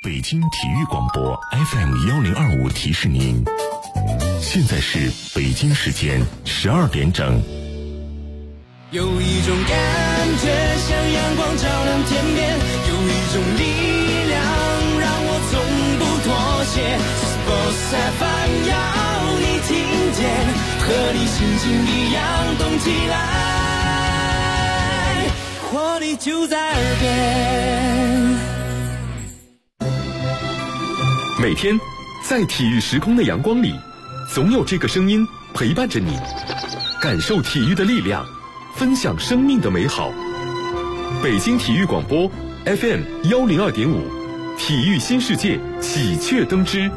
北京体育广播 FM1025提示您，现在是北京时间12点整。 有一种感觉像阳光照亮天边，有一种力量让我从不妥协。Sports FM 要你听见，和你心情一样动起来，活力就在耳边。 每天在体育时空的阳光里，总有这个声音陪伴着你，感受体育的力量，分享生命的美好。北京体育广播 FM102.5， 体育新世界喜鹊登枝。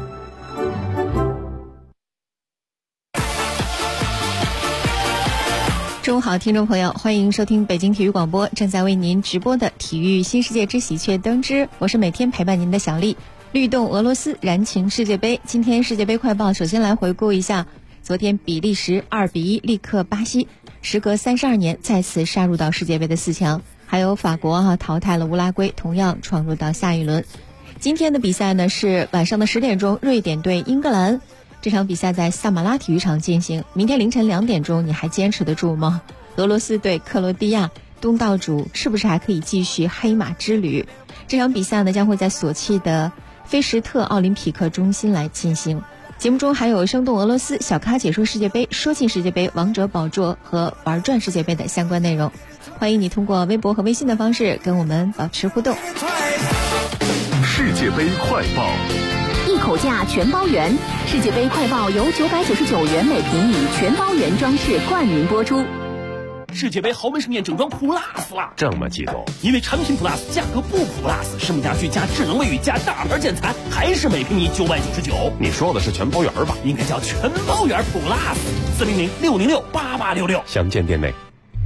中午好，听众朋友，欢迎收听北京体育广播正在为您直播的体育新世界之喜鹊登枝，我是每天陪伴您的小丽。律动俄罗斯燃情世界杯，今天世界杯快报首先来回顾一下昨天比利时2-1力克巴西，时隔32年再次杀入到世界杯的4强，还有法国淘汰了乌拉圭，同样闯入到下一轮。今天的比赛呢是晚上的10点钟，瑞典对英格兰，这场比赛在萨马拉体育场进行。明天凌晨2点钟，你还坚持得住吗？俄罗斯对克罗地亚，东道主是不是还可以继续黑马之旅？这场比赛呢将会在索契的菲什特奥林匹克中心来进行。节目中还有生动俄罗斯、小咖解说世界杯、说进世界杯、王者宝座和玩转世界杯的相关内容。欢迎你通过微博和微信的方式跟我们保持互动。 世界杯快报， 一口价全包圆。世界杯快报由999元每平米全包圆装饰冠名播出。 世界杯豪门盛宴整装 Plus 了， 这么激动？ 因为产品 Plus 价格不 Plus， 实木家具加智能卫浴加大牌建材，还是每平米999。 你说的是全包圆吧？ 应该叫全包圆 Plus。400-606-8866， 详见店内。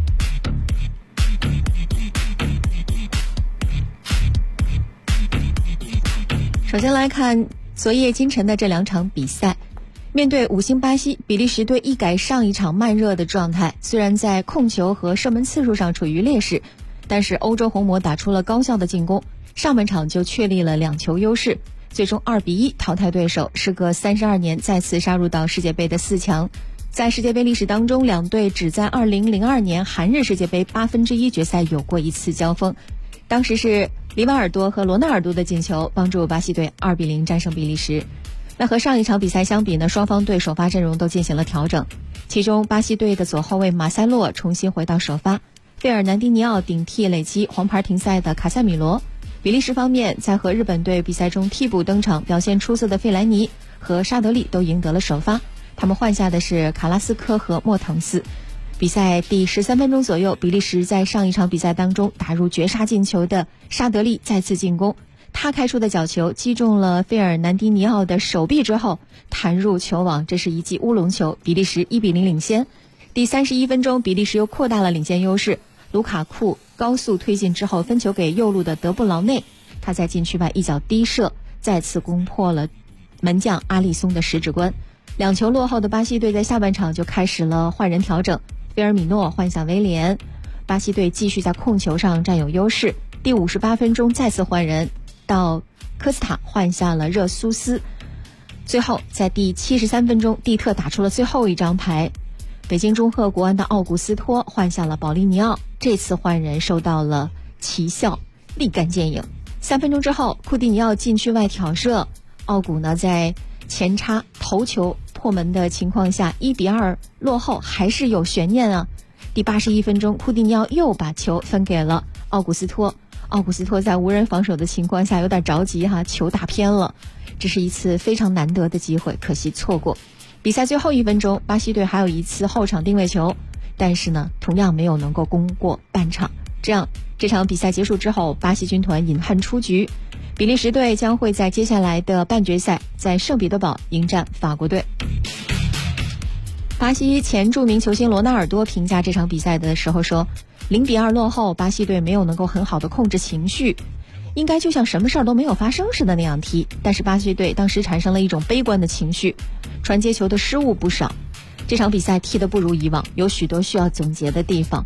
首先来看昨夜今晨的这2场比赛。面对5星巴西，比利时队一改上一场慢热的状态，虽然在控球和射门次数上处于劣势，但是欧洲红魔打出了高效的进攻，上半场就确立了2球优势，最终2-1淘汰对手，时隔32年再次杀入到世界杯的4强。在世界杯历史当中，两队只在2002年韩日世界杯1/8决赛有过一次交锋，当时是里瓦尔多和罗纳尔多的进球帮助巴西队2-0战胜比利时。那和上一场比赛相比呢，双方队首发阵容都进行了调整，其中巴西队的左后卫马塞洛重新回到首发，费尔南迪尼奥顶替累积黄牌停赛的卡塞米罗。比利时方面在和日本队比赛中替补登场表现出色的费莱尼和沙德利都赢得了首发，他们换下的是卡拉斯科和莫滕斯。比赛第13分钟左右，比利时在上一场比赛当中打入绝杀进球的沙德利再次进攻，他开出的角球击中了费尔南迪尼奥的手臂之后弹入球网，这是一记乌龙球，比利时1-0领先。第31分钟，比利时又扩大了领先优势，卢卡库高速推进之后分球给右路的德布劳内，他在禁区外一脚低射，再次攻破了门将阿里松的十指关。2球落后的巴西队在下半场就开始了换人调整，菲尔米诺换下威廉，巴西队继续在控球上占有优势。第58分钟再次换人，到科斯塔换下了热苏斯，最后在第73分钟，蒂特打出了最后一张牌，北京中赫国安的奥古斯托换下了保利尼奥，这次换人收到了奇效，立竿见影。3分钟之后，库蒂尼奥禁区外挑射，奥古呢在前插头球破门的情况下1-2落后，还是有悬念啊。第81分钟，库蒂尼奥又把球分给了奥古斯托，奥古斯托在无人防守的情况下有点着急球打偏了，这是一次非常难得的机会，可惜错过。比赛最后1分钟，巴西队还有一次后场定位球，但是呢同样没有能够攻过半场，这样这场比赛结束之后，巴西军团饮恨出局，比利时队将会在接下来的半决赛在圣彼得堡迎战法国队。巴西前著名球星罗纳尔多评价这场比赛的时候说，0-2落后，巴西队没有能够很好的控制情绪，应该就像什么事儿都没有发生似的那样踢，但是巴西队当时产生了一种悲观的情绪，传接球的失误不少，这场比赛踢得不如以往，有许多需要总结的地方。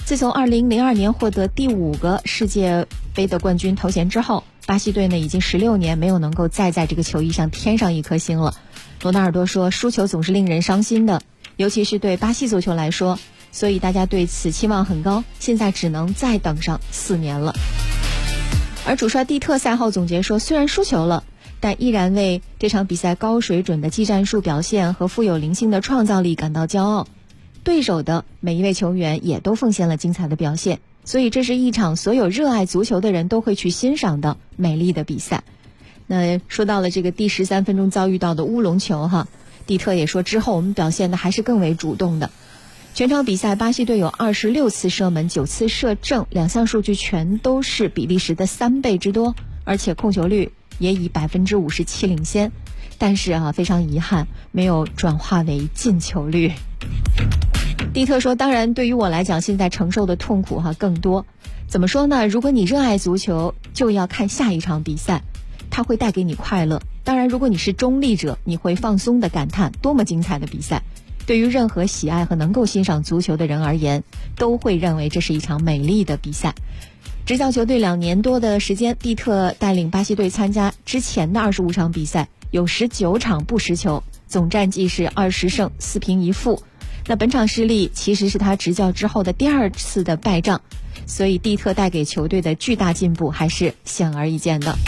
自从2002年获得第5个世界杯的冠军头衔之后，巴西队呢已经16年没有能够再在这个球衣上添上一颗星了。罗纳尔多说，输球总是令人伤心的，尤其是对巴西足球来说，所以大家对此期望很高，现在只能再等上4年了。而主帅蒂特赛后总结说，虽然输球了，但依然为这场比赛高水准的技战术表现和富有灵性的创造力感到骄傲。对手的每一位球员也都奉献了精彩的表现，所以这是一场所有热爱足球的人都会去欣赏的美丽的比赛。那说到了这个第13分钟遭遇到的乌龙球哈，蒂特也说之后我们表现的还是更为主动的。全场比赛巴西队有26次射门9次射正，2项数据全都是比利时的3倍之多，而且控球率也以57%领先，但是非常遗憾没有转化为进球率。蒂特说，当然对于我来讲现在承受的痛苦更多。怎么说呢，如果你热爱足球就要看下一场比赛，它会带给你快乐。当然如果你是中立者，你会放松地感叹多么精彩的比赛。对于任何喜爱和能够欣赏足球的人而言，都会认为这是一场美丽的比赛。执教球队2年多的时间，蒂特带领巴西队参加之前的25场比赛，有19场不失球，总战绩是20胜4平1负。那本场失利其实是他执教之后的第2次的败仗，所以蒂特带给球队的巨大进步还是显而易见的。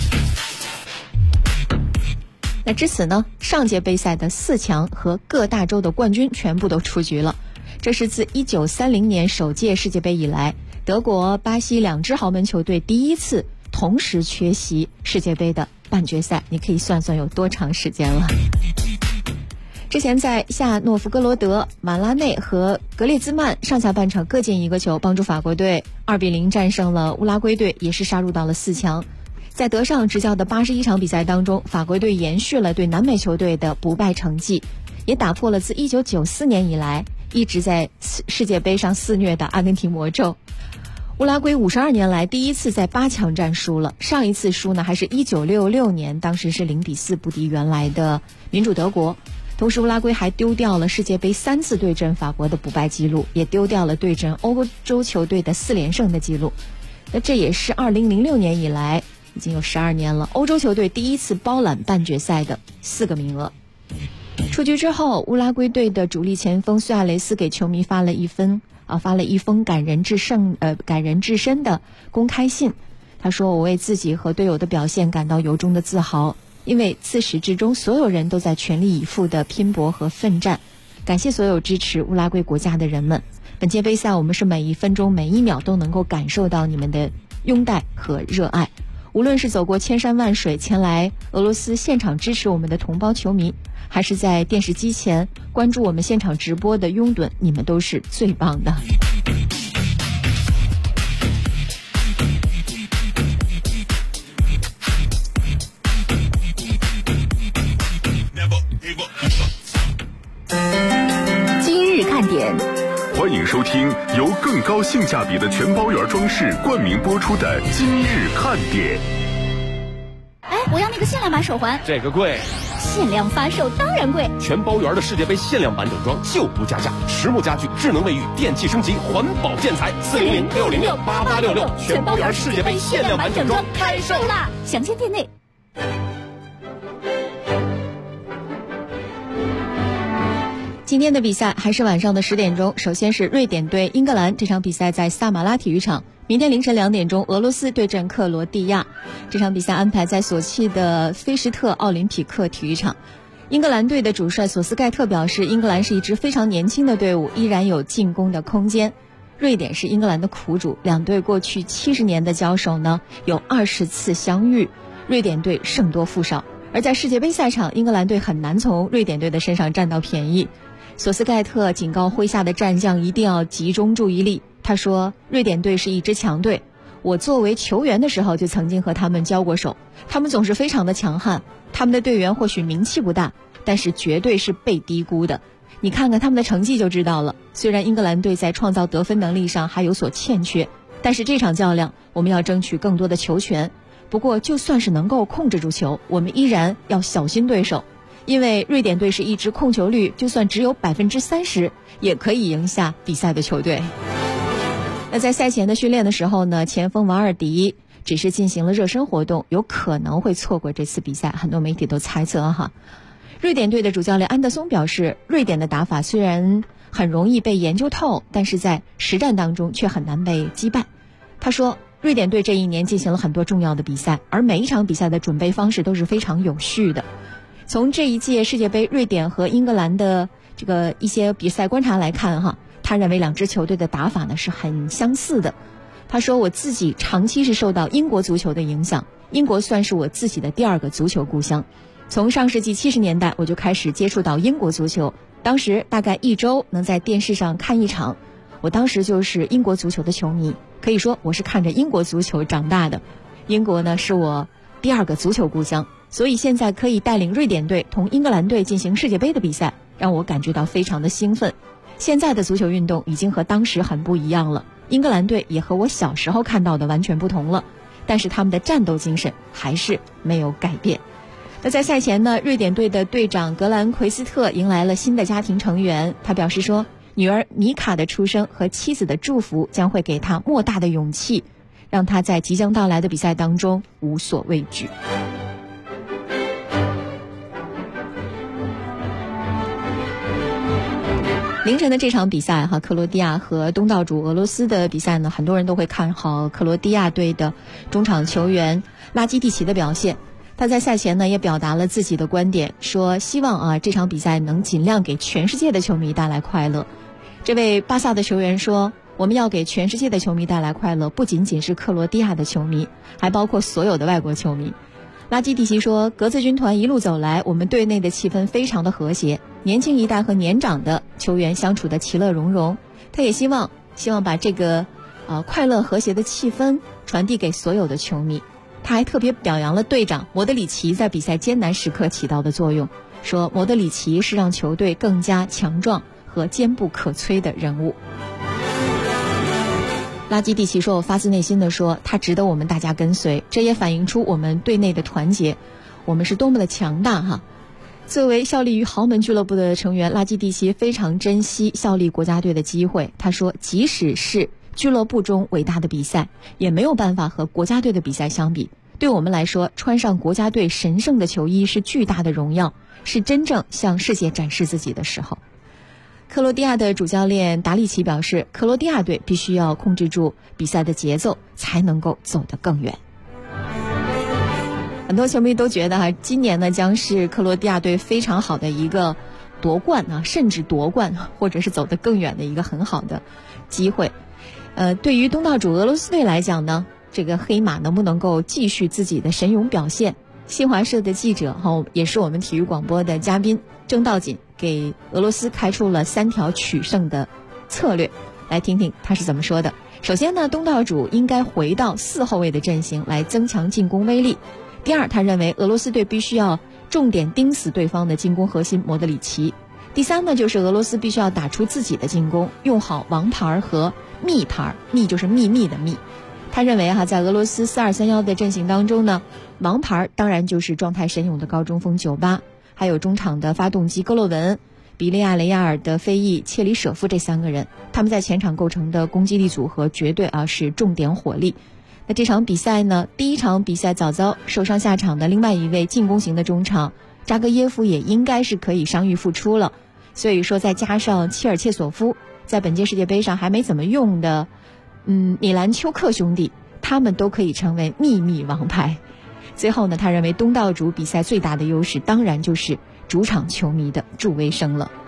那至此呢，上届杯赛的4强和各大洲的冠军全部都出局了。这是自1930年首届世界杯以来，德国、巴西2支豪门球队第一次同时缺席世界杯的半决赛。你可以算算有多长时间了。之前在夏诺夫哥罗德、马拉内和格列兹曼上下半场各进1个球，帮助法国队2比0战胜了乌拉圭队，也是杀入到了4强。在德尚执教的81场比赛当中，法国队延续了对南美球队的不败成绩，也打破了自1994年以来一直在世界杯上肆虐的阿根廷魔咒。乌拉圭52年来第一次在8强战输了，上一次输呢还是1966年，当时是0比4不敌原来的民主德国。同时乌拉圭还丢掉了世界杯3次对阵法国的不败记录，也丢掉了对阵欧洲球队的4连胜的记录。那这也是2006年以来，已经有12年了，欧洲球队第一次包揽半决赛的4个名额。出局之后，乌拉圭队的主力前锋苏亚雷斯给球迷发了一封感人至深的公开信。他说，我为自己和队友的表现感到由衷的自豪，因为自始至终所有人都在全力以赴的拼搏和奋战，感谢所有支持乌拉圭国家的人们。本届杯赛我们是每1分钟每1秒都能够感受到你们的拥戴和热爱，无论是走过千山万水前来俄罗斯现场支持我们的同胞球迷，还是在电视机前关注我们现场直播的拥趸，你们都是最棒的。 今日看点， 欢迎收听由更高性价比的全包圆装饰冠名播出的今日看点。 哎，我要那个限量版手环。 这个贵。 限量发售当然贵。 全包圆的世界杯限量版整装就不加价，实木家具、智能卫浴、电器升级、环保建材，400-606-8866，全包圆世界杯限量版整装开售啦！ 详见店内。 今天的比赛还是晚上的10点钟，首先是瑞典对英格兰，这场比赛在萨马拉体育场。明天凌晨2点钟，俄罗斯对阵克罗地亚，这场比赛安排在索契的菲什特奥林匹克体育场。英格兰队的主帅索斯盖特表示，英格兰是一支非常年轻的队伍，依然有进攻的空间。瑞典是英格兰的苦主，两队过去70年的交手呢，有20次相遇，瑞典队胜多负少。而在世界杯赛场，英格兰队很难从瑞典队的身上占到便宜。索斯盖特警告麾下的战将一定要集中注意力。他说，瑞典队是一支强队，我作为球员的时候就曾经和他们交过手，他们总是非常的强悍，他们的队员或许名气不大，但是绝对是被低估的。你看看他们的成绩就知道了，虽然英格兰队在创造得分能力上还有所欠缺，但是这场较量我们要争取更多的球权。不过就算是能够控制住球，我们依然要小心对手，因为瑞典队是一支控球率就算只有30%，也可以赢下比赛的球队。 那在赛前的训练的时候呢，前锋瓦尔迪只是进行了热身活动，有可能会错过这次比赛，很多媒体都猜测哈。瑞典队的主教练安德松表示，瑞典的打法虽然很容易被研究透，但是在实战当中却很难被击败。他说，瑞典队这一年进行了很多重要的比赛，而每一场比赛的准备方式都是非常有序的。从这一届世界杯瑞典和英格兰的这个一些比赛观察来看哈，他认为两支球队的打法呢是很相似的。他说，我自己长期是受到英国足球的影响，英国算是我自己的第二个足球故乡。从上世纪70年代我就开始接触到英国足球，当时大概一周能在电视上看一场，我当时就是英国足球的球迷，可以说我是看着英国足球长大的。英国呢是我第二个足球故乡，所以现在可以带领瑞典队同英格兰队进行世界杯的比赛，让我感觉到非常的兴奋。现在的足球运动已经和当时很不一样了，英格兰队也和我小时候看到的完全不同了，但是他们的战斗精神还是没有改变。那在赛前呢，瑞典队的队长格兰奎斯特迎来了新的家庭成员，他表示说，女儿米卡的出生和妻子的祝福将会给他莫大的勇气，让他在即将到来的比赛当中无所畏惧。凌晨的这场比赛克罗地亚和东道主俄罗斯的比赛呢，很多人都会看好克罗地亚队的中场球员拉基蒂奇的表现。他在赛前呢也表达了自己的观点，说希望这场比赛能尽量给全世界的球迷带来快乐。这位巴萨的球员说，我们要给全世界的球迷带来快乐，不仅仅是克罗地亚的球迷，还包括所有的外国球迷。拉基蒂奇说，格子军团一路走来，我们队内的气氛非常的和谐，年轻一代和年长的球员相处的其乐融融。他也希望把这个快乐和谐的气氛传递给所有的球迷。他还特别表扬了队长莫德里奇在比赛艰难时刻起到的作用，说莫德里奇是让球队更加强壮和坚不可摧的人物。拉基蒂奇说，我发自内心的说，他值得我们大家跟随，这也反映出我们队内的团结，我们是多么的强大哈。作为效力于豪门俱乐部的成员，拉基蒂奇非常珍惜效力国家队的机会。他说，即使是俱乐部中伟大的比赛，也没有办法和国家队的比赛相比。对我们来说，穿上国家队神圣的球衣是巨大的荣耀，是真正向世界展示自己的时候。克罗地亚的主教练达利奇表示，克罗地亚队必须要控制住比赛的节奏，才能够走得更远。很多球迷都觉得今年呢将是克罗地亚队非常好的一个夺冠甚至夺冠或者是走得更远的一个很好的机会。对于东道主俄罗斯队来讲呢，这个黑马能不能够继续自己的神勇表现？新华社的记者也是我们体育广播的嘉宾郑道锦给俄罗斯开出了3条取胜的策略，来听听他是怎么说的。首先呢，东道主应该回到4后卫的阵型来增强进攻威力。第二，他认为俄罗斯队必须要重点盯死对方的进攻核心莫德里奇。第三呢，就是俄罗斯必须要打出自己的进攻，用好王牌和密牌，密就是秘密的密。他认为在俄罗斯4231的阵型当中呢，王牌当然就是状态神勇的高中锋98，还有中场的发动机戈洛文、比利亚雷亚尔的费义、切里舍夫这3个人，他们在前场构成的攻击力组合绝对是重点火力。那这场比赛呢，第一场比赛早早受伤下场的另外一位进攻型的中场扎格耶夫也应该是可以伤愈复出了，所以说再加上切尔切索夫，在本届世界杯上还没怎么用的米兰丘克兄弟，他们都可以成为秘密王牌。最后呢，他认为东道主比赛最大的优势当然就是主场球迷的助威声了。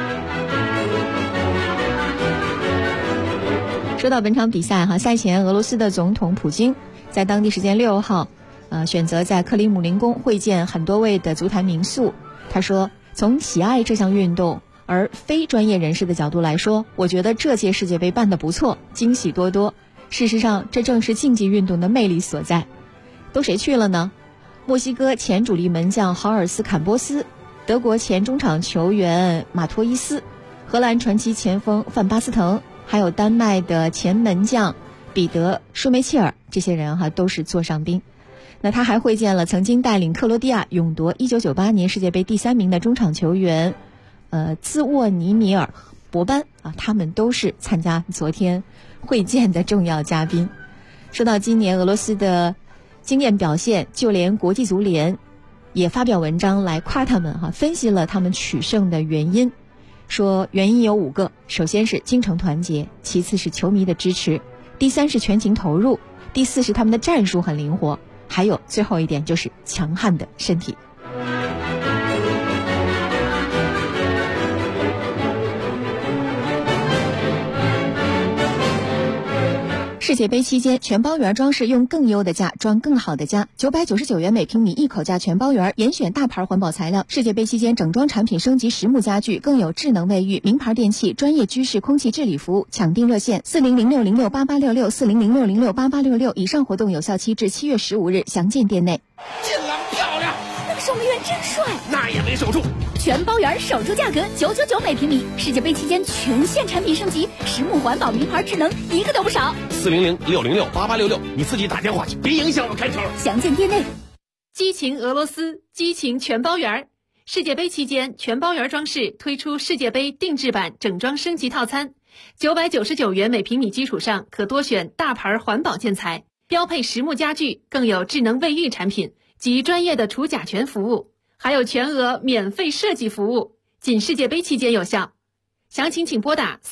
说到本场比赛赛前俄罗斯的总统普京在当地时间6号选择在克里姆林宫会见很多位的足坛名宿。他说，从喜爱这项运动而非专业人士的角度来说，我觉得这届世界杯办得不错，惊喜多多。事实上，这正是竞技运动的魅力所在。都谁去了呢？墨西哥前主力门将豪尔斯坎波斯，德国前中场球员马托伊斯，荷兰传奇前锋范巴斯滕，还有丹麦的前门将彼得舒梅切尔，这些人都是座上宾。那他还会见了曾经带领克罗地亚勇夺1998年世界杯第3名的中场球员兹沃尼米尔博班他们都是参加昨天会见的重要嘉宾。说到今年俄罗斯的经验表现，就连国际足联也发表文章来夸他们分析了他们取胜的原因，说原因有5个，首先是精诚团结，其次是球迷的支持，第3是全情投入，第4是他们的战术很灵活，还有最后一点就是强悍的身体。世界杯期间，全包圆装饰用更优的价装更好的家，999元每平米一口价全包圆，严选大牌环保材料。世界杯期间，整装产品升级实木家具，更有智能卫浴、名牌电器、专业居室空气治理服务。抢订热线4006068866，4006068866。以上活动有效期至7月15日，详见店内。 进廊漂亮， 那个守门员真帅， 那也没守住。 全包圆守住价格999每平米。世界杯期间全线产品升级，实木环保名牌智能一个都不少。 400-606-8866，你自己打电话去，别影响我开条。 详见店内。 激情俄罗斯，激情全包圆。世界杯期间，全包圆装饰推出世界杯定制版整装升级套餐，999元每平米基础上可多选大牌环保建材，标配实木家具，更有智能卫浴产品及专业的除甲醛服务，还有全额免费设计服务，仅世界杯期间有效。详情请拨打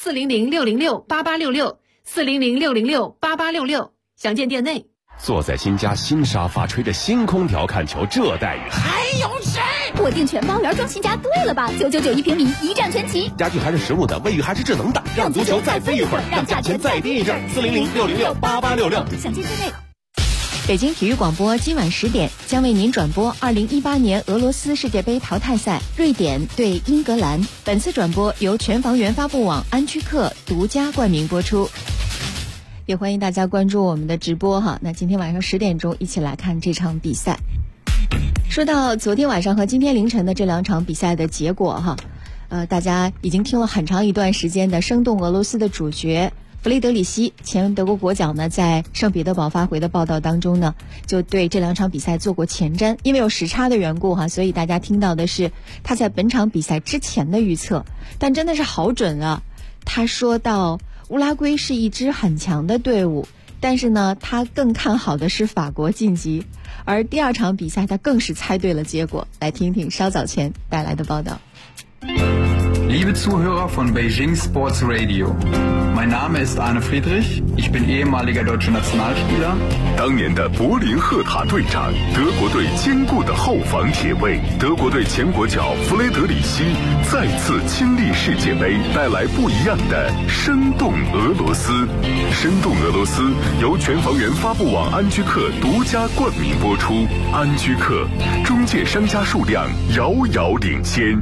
400-606-8866，400-606-8866，详见店内。 坐在新家新沙发，吹着新空调看球，这待遇还有谁？ 我订全包圆装新家对了吧？999一平米，一站全齐， 家具还是实木的，卫浴还是智能的，让足球再飞一会儿，让价钱再低一阵。400-606-8866， 详见店内。 北京体育广播今晚10点将为您转播2018年俄罗斯世界杯淘汰赛瑞典对英格兰。本次转播由全房源发布网安居客独家冠名播出。也欢迎大家关注我们的直播那今天晚上10点钟一起来看这场比赛。说到昨天晚上和今天凌晨的这2场比赛的结果大家已经听了很长一段时间的生动俄罗斯的主角弗雷德里希，前德国国脚呢，在圣彼得堡发回的报道当中呢，就对这2场比赛做过前瞻。因为有时差的缘故所以大家听到的是他在本场比赛之前的预测，但真的是好准啊！他说到乌拉圭是一支很强的队伍，但是呢，他更看好的是法国晋级。而第2场比赛，他更是猜对了结果。来听听稍早前带来的报道。 Liebe Zuhörer von Beijing Sports Radio, mein Name ist Arne Friedrich, ich bin ehemaliger deutscher Nationalspieler. 当年的柏林赫塔队长，德国队坚固的后防铁卫，德国队前国脚弗雷德里希再次亲历世界杯，带来不一样的生动俄罗斯。生动俄罗斯由全房源发布网安居客独家冠名播出。安居客中介商家数量遥遥领先。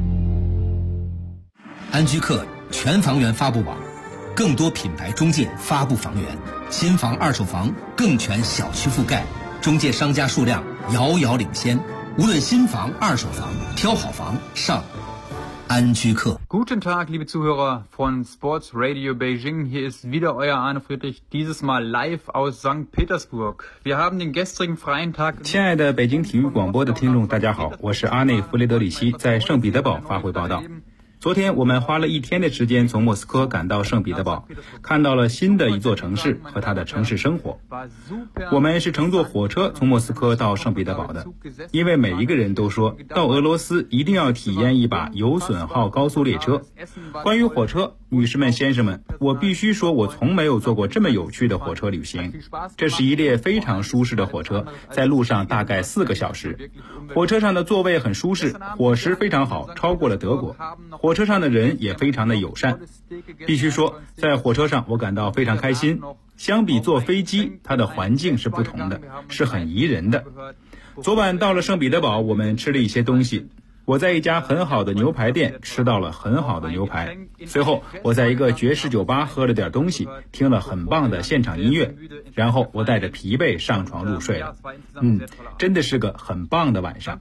安居客全房源发布网，更多品牌中介发布房源，新房二手房更全小区覆盖，中介商家数量遥遥领先。无论新房二手房，挑好房上安居客。 Guten Tag, liebe Zuhörer von Sports Radio Beijing. Hier ist wieder euer Arne Friedrich, dieses Mal live aus St. Petersburg. Wir haben den gestrigen freien Tag. 亲爱的北京体育广播的听众，大家好，我是阿内·弗雷德里希，在圣彼得堡发回报道。昨天我们花了1天的时间从莫斯科赶到圣彼得堡，看到了新的一座城市和它的城市生活。我们是乘坐火车从莫斯科到圣彼得堡的，因为每一个人都说到俄罗斯一定要体验一把有损耗高速列车。关于火车，女士们先生们，我必须说我从没有坐过这么有趣的火车旅行。这是一列非常舒适的火车，在路上大概4个小时。火车上的座位很舒适，伙食非常好，超过了德国。火车上的人也非常的友善，必须说在火车上我感到非常开心。相比坐飞机，它的环境是不同的，是很宜人的。昨晚到了圣彼得堡，我们吃了一些东西。我在一家很好的牛排店吃到了很好的牛排，随后我在一个爵士酒吧喝了点东西，听了很棒的现场音乐，然后我带着疲惫上床入睡了。真的是个很棒的晚上。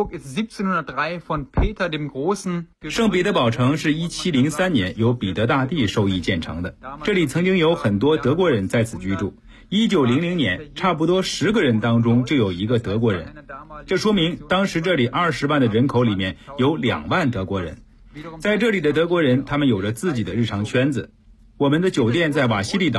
圣彼得堡城是1703年由彼得大帝授意建成的，这里曾经有很多德国人在此居住。1900年，差不多10个人当中就有1个德国人，这说明当时这里20万的人口里面有2万德国人。在这里的德国人，他们有着自己的日常圈子。我们的酒店在瓦西里岛，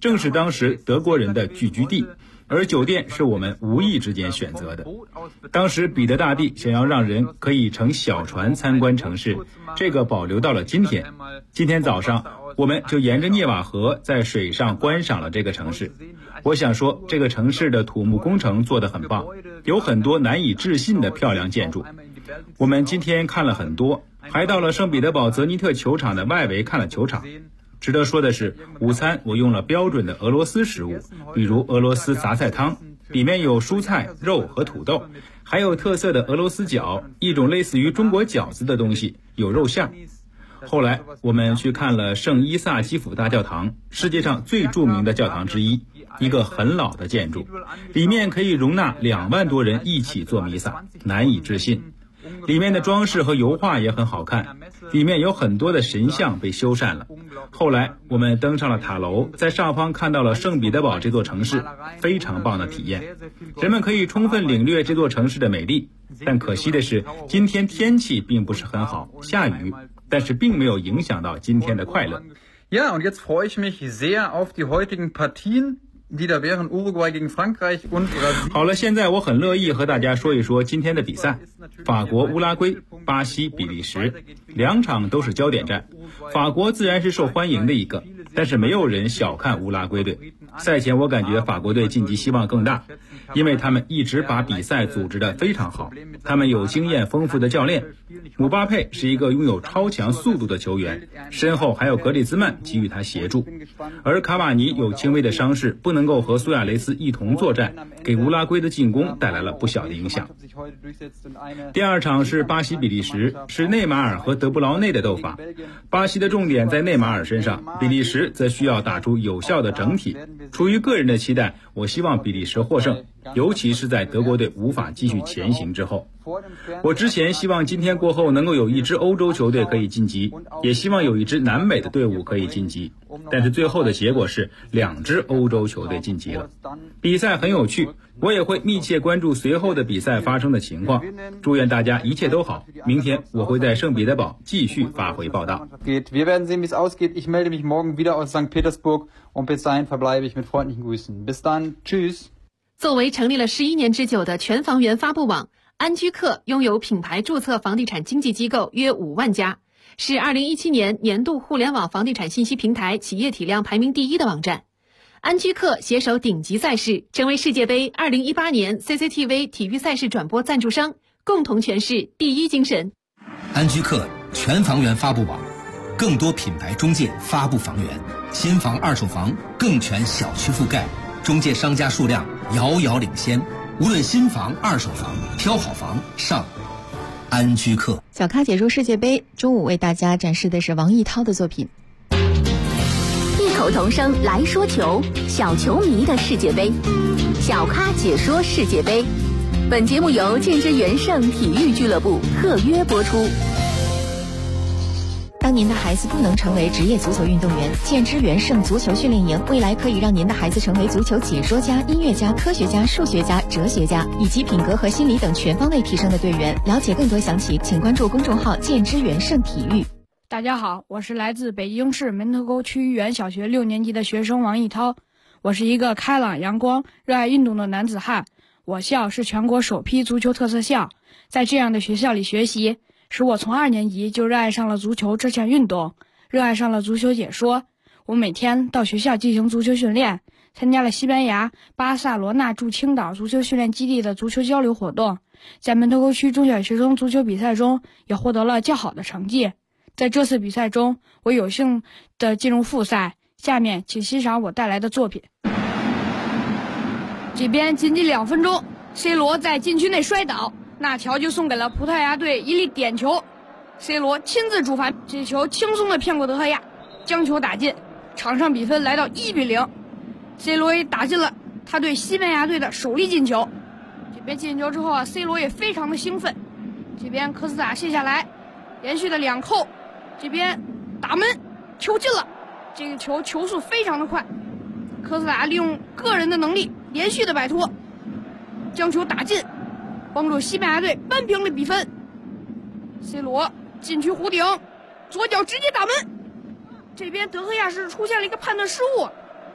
正是当时德国人的聚居地，而酒店是我们无意之间选择的。当时彼得大帝想要让人可以乘小船参观城市，这个保留到了今天。今天早上我们就沿着涅瓦河在水上观赏了这个城市。我想说，这个城市的土木工程做得很棒，有很多难以置信的漂亮建筑。我们今天看了很多，还到了圣彼得堡泽尼特球场的外围看了球场。值得说的是，午餐我用了标准的俄罗斯食物，比如俄罗斯杂菜汤，里面有蔬菜、肉和土豆，还有特色的俄罗斯饺，一种类似于中国饺子的东西，有肉馅。后来我们去看了圣伊萨基辅大教堂，世界上最著名的教堂之一，一个很老的建筑，里面可以容纳2万多人一起做弥撒，难以置信。里面的装饰和油画也很好看，里面有很多的神像被修缮了。后来我们登上了塔楼，在上方看到了圣彼得堡这座城市，非常棒的体验。人们可以充分领略这座城市的美丽，但可惜的是，今天天气并不是很好，下雨，但是并没有影响到今天的快乐。 Ja, und jetzt freue ich mich sehr auf die heutigen Partien.die da wären Uruguay gegen Frankreich und Brasilien. 好了，现在我很乐意和大家说一说今天的比赛。法国、乌拉圭、巴西、比利时，2场都是焦点战。法国自然是受欢迎的一个，但是没有人小看乌拉圭队。赛前我感觉法国队晋级希望更大，因为他们一直把比赛组织得非常好，他们有经验丰富的教练。姆巴佩是一个拥有超强速度的球员，身后还有格里兹曼给予他协助，而卡瓦尼有轻微的伤势，不能够和苏亚雷斯一同作战，给乌拉圭的进攻带来了不小的影响。第2场是巴西比利时，是内马尔和德布劳内的斗法。巴西的重点在内马尔身上，比利时则需要打出有效的整体。出于个人的期待，我希望比利时获胜，尤其是在德国队无法继续前行之后。我之前希望今天过后能够有一支欧洲球队可以晋级，也希望有一支南美的队伍可以晋级，但是最后的结果是2支欧洲球队晋级了。比赛很有趣，我也会密切关注随后的比赛发生的情况。祝愿大家一切都好，明天我会在圣彼得堡继续发回报道。 Wir werden sehen, wie es ausgeht. Ich melde mich morgen wieder aus St. Petersburg und bis dahin verbleibe ich mit freundlichen Grüßen. Bis dann, tschüss. 作为成立了11年之久的全房源发布网，安居客拥有品牌注册房地产经纪机构约5万家，是2017年年度互联网房地产信息平台企业体量排名第1的网站。安居客携手顶级赛事，成为世界杯2018年 CCTV 体育赛事转播赞助商，共同诠释第一精神。 安居客全房源发布网，更多品牌中介发布房源，新房、二手房更全小区覆盖，中介商家数量遥遥领先。无论新房、二手房，挑好房上安居客。 小咖解说世界杯，中午为大家展示的是王艺涛的作品。 异口同声来说球，小球迷的世界杯，小咖解说世界杯。本节目由建之元盛体育俱乐部特约播出。 当您的孩子不能成为职业足球运动员，建之元盛足球训练营未来可以让您的孩子成为足球解说家、音乐家、科学家、数学家、哲学家，以及品格和心理等全方位提升的队员。了解更多详情，请关注公众号建之元盛体育。 大家好，我是来自北京市门头沟区原小学6年级的学生王艺涛。我是一个开朗阳光、热爱运动的男子汉。我校是全国首批足球特色校，在这样的学校里学习，使我从2年级就热爱上了足球这项运动，热爱上了足球解说。我每天到学校进行足球训练，参加了西班牙巴塞罗那驻青岛足球训练基地的足球交流活动，在门头沟区中小学生足球比赛中也获得了较好的成绩。在这次比赛中，我有幸地进入复赛。下面请欣赏我带来的作品。这边仅仅2分钟 ，C 罗在禁区内摔倒，那条就送给了葡萄牙队一粒点球。C 罗亲自主罚，这球轻松地骗过德赫亚，将球打进，场上比分来到1-0。C 罗也打进了他对西班牙队的首粒进球。这边进球之后啊 ，C 罗也非常的兴奋。这边科斯塔卸下来，连续的2扣，这边打门，球进了。这个球速非常的快，科斯塔利用个人的能力连续的摆脱，将球打进，帮助西班牙队扳平了比分。C 罗禁区弧顶，左脚直接打门。这边德赫亚是出现了一个判断失误，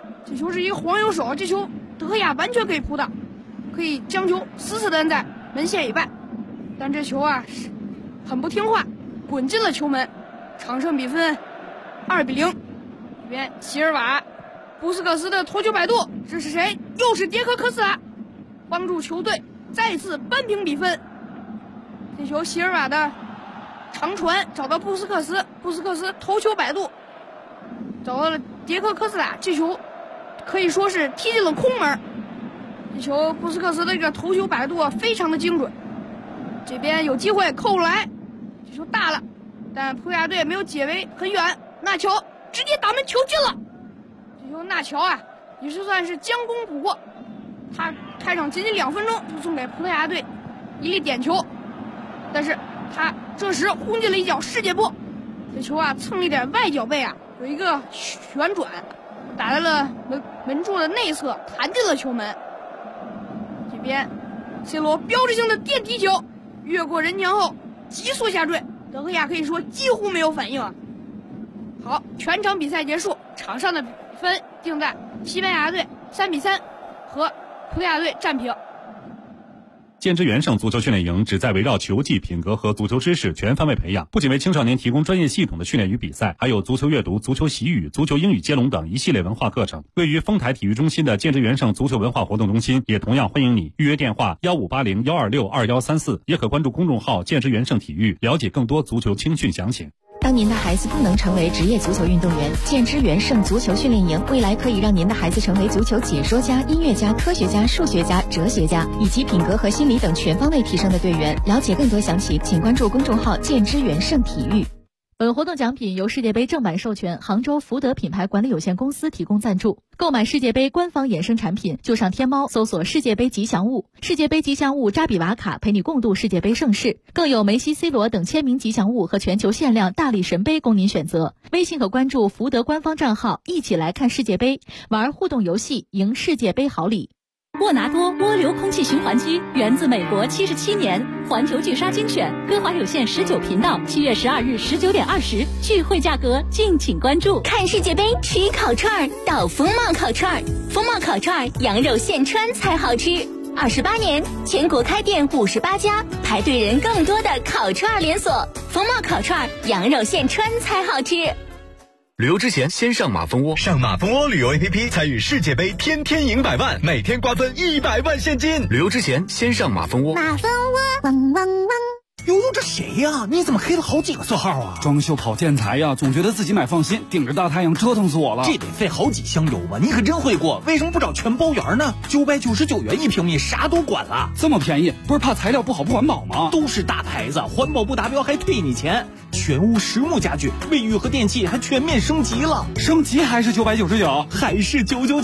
这球是一个黄油手，这球德赫亚完全可以扑倒，可以将球死死地摁在门线以外，但这球啊是很不听话，滚进了球门，场上比分2-0。这边席尔瓦、布斯克斯的头球摆渡，这是谁？又是迭科科斯塔，帮助球队再次扳平比分。这球席尔瓦的长传找到布斯克斯，布斯克斯头球摆渡找到了迭科科斯塔，这球可以说是踢进了空门。这球布斯克斯的这个头球摆渡非常的精准，这边有机会扣来，这球大了，但葡萄牙队没有解围很远，纳乔直接打门球进了。这球纳乔啊也是算是将功补过，他开场仅仅2分钟就送给葡萄牙队一粒点球，但是他这时轰进了一脚世界波，这球啊蹭了一点外脚背啊，有一个旋转打在了门柱的内侧，弹进了球门。这边 C 罗标志性的电梯球越过人墙后急速下坠，德赫亚可以说几乎没有反应啊。好，全场比赛结束，场上的比分定在西班牙队3-3和葡萄牙队战平。 建之元盛足球训练营旨在围绕球技、品格和足球知识全方位培养，不仅为青少年提供专业系统的训练与比赛，还有足球阅读、足球习语、足球英语接龙等一系列文化课程。位于丰台体育中心的建之元盛足球文化活动中心也同样欢迎你，预约电话1580-126-2134，也可关注公众号建之元盛体育，了解更多足球青训详情。 当您的孩子不能成为职业足球运动员，建之元盛足球训练营未来可以让您的孩子成为足球解说家、音乐家、科学家、数学家、哲学家，以及品格和心理等全方位提升的队员。了解更多详情，请关注公众号建之元盛体育。 本活动奖品由世界杯正版授权杭州福德品牌管理有限公司提供赞助。购买世界杯官方衍生产品，就上天猫搜索世界杯吉祥物，世界杯吉祥物扎比瓦卡陪你共度世界杯盛世，更有梅西、C 罗等签名吉祥物和全球限量大力神杯供您选择。微信可关注福德官方账号，一起来看世界杯，玩互动游戏，赢世界杯好礼。 沃拿多涡流空气循环机源自美国77年，环球巨鲨精选，歌华有线19频道，7月12日19点20，聚会价格敬请关注。 看世界杯吃烤串到风貌烤串，风貌烤串羊肉现穿才好吃。28年，全国开店58家，排队人更多的烤串连锁。风貌烤串羊肉现穿才好吃。 旅游之前先上马蜂窝，上马蜂窝旅游 APP 参与世界杯，天天赢100万，每天瓜分100万现金。旅游之前先上马蜂窝。 马蜂窝，汪汪汪！ 悠悠，这谁呀？你怎么黑了好几个色号啊？ 装修跑建材呀，总觉得自己买放心，顶着大太阳折腾死我了。 这得费好几箱油吧？你可真会过，为什么不找全包圆呢？999元1平米，啥都管了。 这么便宜，不是怕材料不好不环保吗？ 都是大牌子，环保不达标还退你钱。全屋实木家具，卫浴和电器还全面升级了。 升级还是999？ 还是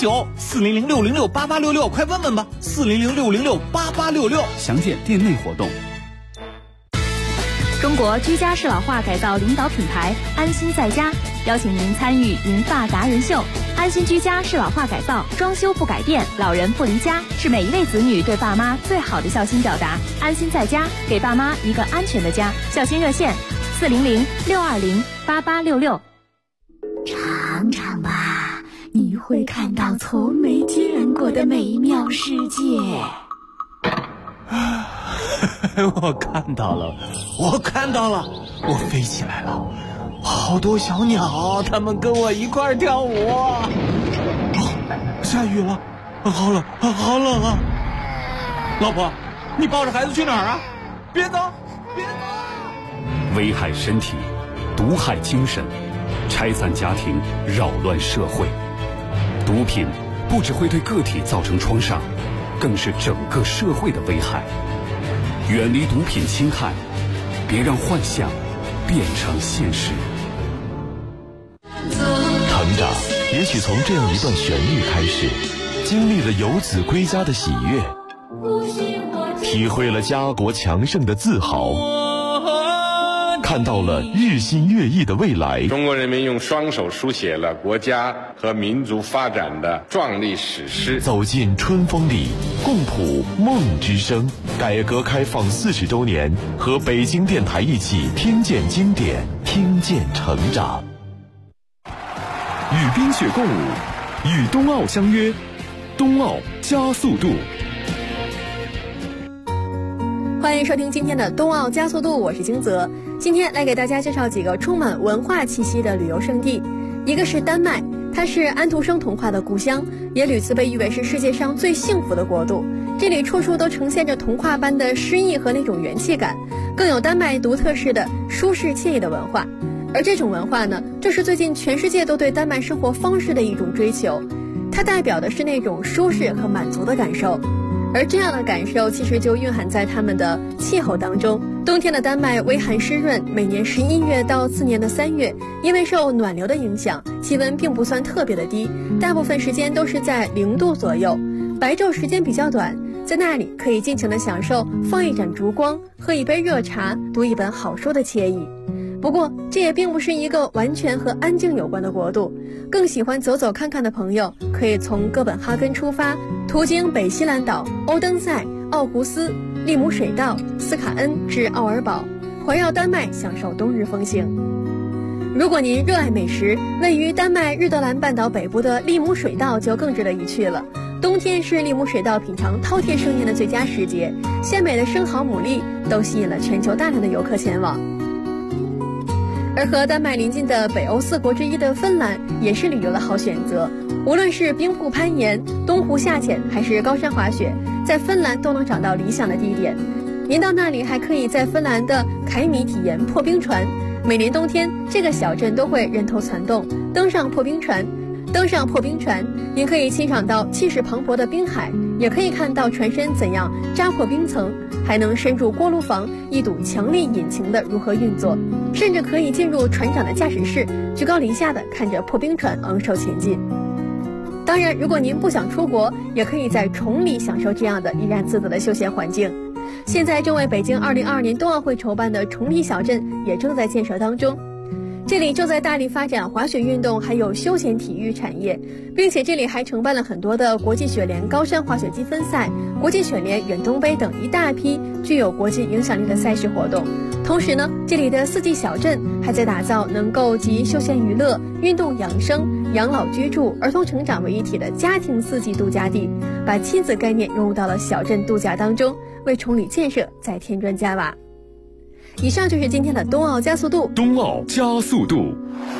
999？400-606-8866，快问问吧。400-606-8866， 详见店内活动。 中国居家适老化改造领导品牌安心在家邀请您参与银发达人秀。安心居家适老化改造，装修不改变，老人不离家，是每一位子女对爸妈最好的孝心表达。安心在家，给爸妈一个安全的家。孝心热线400-620-8866。 尝尝吧，你会看到从没见过的美妙世界。 我看到了，我飞起来了，好多小鸟，它们跟我一块跳舞。下雨了，好冷啊！老婆，你抱着孩子去哪儿啊？别走！ 危害身体，毒害精神，拆散家庭，扰乱社会。毒品不只会对个体造成创伤，更是整个社会的危害。远离毒品侵害，别让幻想变成现实。 成长也许从这样一段旋律开始，经历了游子归家的喜悦，体会了家国强盛的自豪，看到了日新月异的未来。 中国人民用双手书写了国家和民族发展的壮丽史诗。 走进春风里，共谱梦之声。改革开放40周年，和北京电台一起听见经典，听见成长。 与冰雪共舞， 与冬奥相约，冬奥加速度。 欢迎收听今天的冬奥加速度，我是金泽。今天来给大家介绍几个充满文化气息的旅游胜地。一个是丹麦，它是安徒生童话的故乡，也屡次被誉为是世界上最幸福的国度。这里处处都呈现着童话般的诗意和那种元气感，更有丹麦独特式的舒适惬意的文化。而这种文化呢，正是最近全世界都对丹麦生活方式的一种追求，它代表的是那种舒适和满足的感受。而这样的感受其实就蕴含在他们的气候当中。冬天的丹麦微寒湿润，每年11月到次年的3月，因为受暖流的影响，气温并不算特别的低，大部分时间都是在0度左右，白昼时间比较短，在那里可以尽情的享受放一盏烛光，喝一杯热茶，读一本好书的惬意。不过这也并不是一个完全和安静有关的国度，更喜欢走走看看的朋友可以从哥本哈根出发，途经北西兰岛、欧登塞、奥胡斯、利姆水道、斯卡恩至奥尔堡，环绕丹麦享受冬日风情。如果您热爱美食，位于丹麦日德兰半岛北部的利姆水道就更值得一去了。冬天是利姆水道品尝饕餮盛宴的最佳时节，鲜美的生蚝、牡蛎都吸引了全球大量的游客前往。而和丹麦邻近的北欧4国之一的芬兰也是旅游的好选择，无论是冰瀑攀岩、东湖下潜还是高山滑雪，在芬兰都能找到理想的地点。您到那里还可以在芬兰的凯米体验破冰船，每年冬天这个小镇都会人头攒动，登上破冰船，您可以欣赏到气势磅礴的冰海，也可以看到船身怎样扎破冰层，还能深入锅炉房一睹强力引擎的如何运作，甚至可以进入船长的驾驶室，居高临下的看着破冰船昂首前进。当然，如果您不想出国，也可以在崇礼享受这样的怡然自得的休闲环境。现在正为北京2022年冬奥会筹办的崇礼小镇也正在建设当中，这里正在大力发展滑雪运动还有休闲体育产业，并且这里还承办了很多的国际雪联高山滑雪积分赛、国际雪联远东杯等一大批具有国际影响力的赛事活动。同时呢，这里的4季小镇还在打造能够集休闲娱乐、运动养生、养老居住、儿童成长为一体的家庭4季度假地，把亲子概念融入到了小镇度假当中，为崇礼建设再添砖加瓦。以上就是今天的冬奥加速度。 冬奥加速度。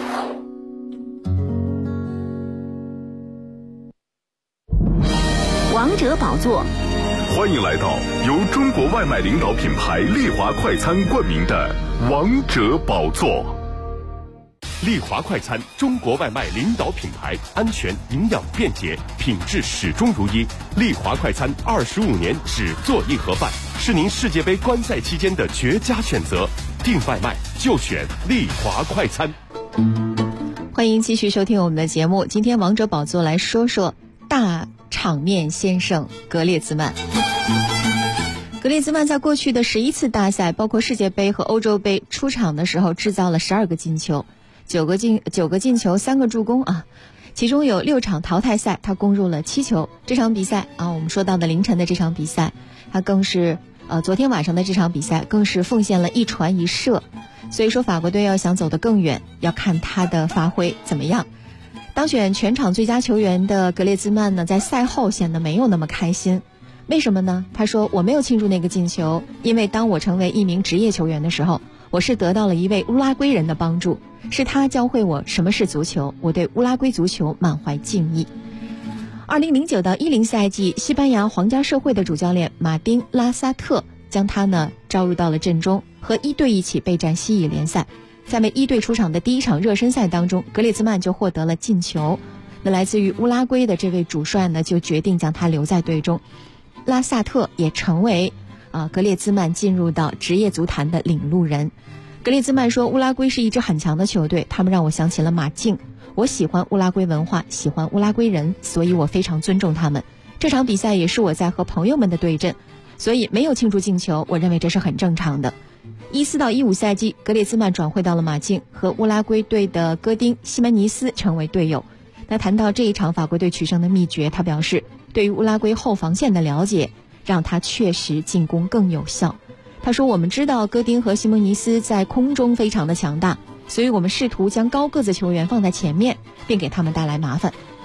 王者宝座， 欢迎来到由中国外卖领导品牌丽华快餐冠名的王者宝座。 丽华快餐，中国外卖领导品牌，安全、营养、便捷，品质始终如一。丽华快餐25年只做一盒饭，是您世界杯观赛期间的绝佳选择。订外卖就选丽华快餐。 欢迎继续收听我们的节目。今天王者宝座来说说大场面先生格列兹曼。格列兹曼在过去的11次大赛，包括世界杯和欧洲杯出场的时候，制造了12个进球，9个进球，3个助攻啊。其中有6场淘汰赛，他攻入了7球。这场比赛啊，我们说到的凌晨的这场比赛，他更是昨天晚上的这场比赛更是奉献了1传1射。所以说法国队要想走得更远，要看他的发挥怎么样。当选全场最佳球员的格列兹曼呢，在赛后显得没有那么开心。为什么呢？他说，我没有庆祝那个进球，因为当我成为一名职业球员的时候，我是得到了一位乌拉圭人的帮助，是他教会我什么是足球，我对乌拉圭足球满怀敬意。2009到10赛季，西班牙皇家社会的主教练马丁·拉萨特将他呢招入到了阵中，和1队一起备战西乙联赛。在为1队出场的第1场热身赛当中，格列兹曼就获得了进球。那来自于乌拉圭的这位主帅呢，就决定将他留在队中。拉萨特也成为格列兹曼进入到职业足坛的领路人。格列兹曼说，乌拉圭是一支很强的球队，他们让我想起了马竞。我喜欢乌拉圭文化，喜欢乌拉圭人，所以我非常尊重他们。这场比赛也是我在和朋友们的对阵，所以没有庆祝进球，我认为这是很正常的。14到15赛季，格列兹曼转会到了马竞，和乌拉圭队的戈丁、西门尼斯成为队友。那谈到这一场法国队取胜的秘诀，他表示，对于乌拉圭后防线的了解让他确实进攻更有效。他说，我们知道戈丁和西蒙尼斯在空中非常的强大，所以我们试图将高个子球员放在前面，并给他们带来麻烦。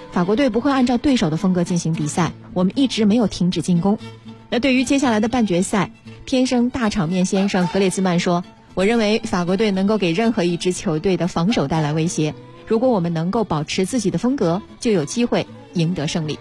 法国队不会按照对手的风格进行比赛，我们一直没有停止进攻。那对于接下来的半决赛，天生大场面先生格列兹曼说，我认为法国队能够给任何一支球队的防守带来威胁，如果我们能够保持自己的风格，就有机会赢得胜利。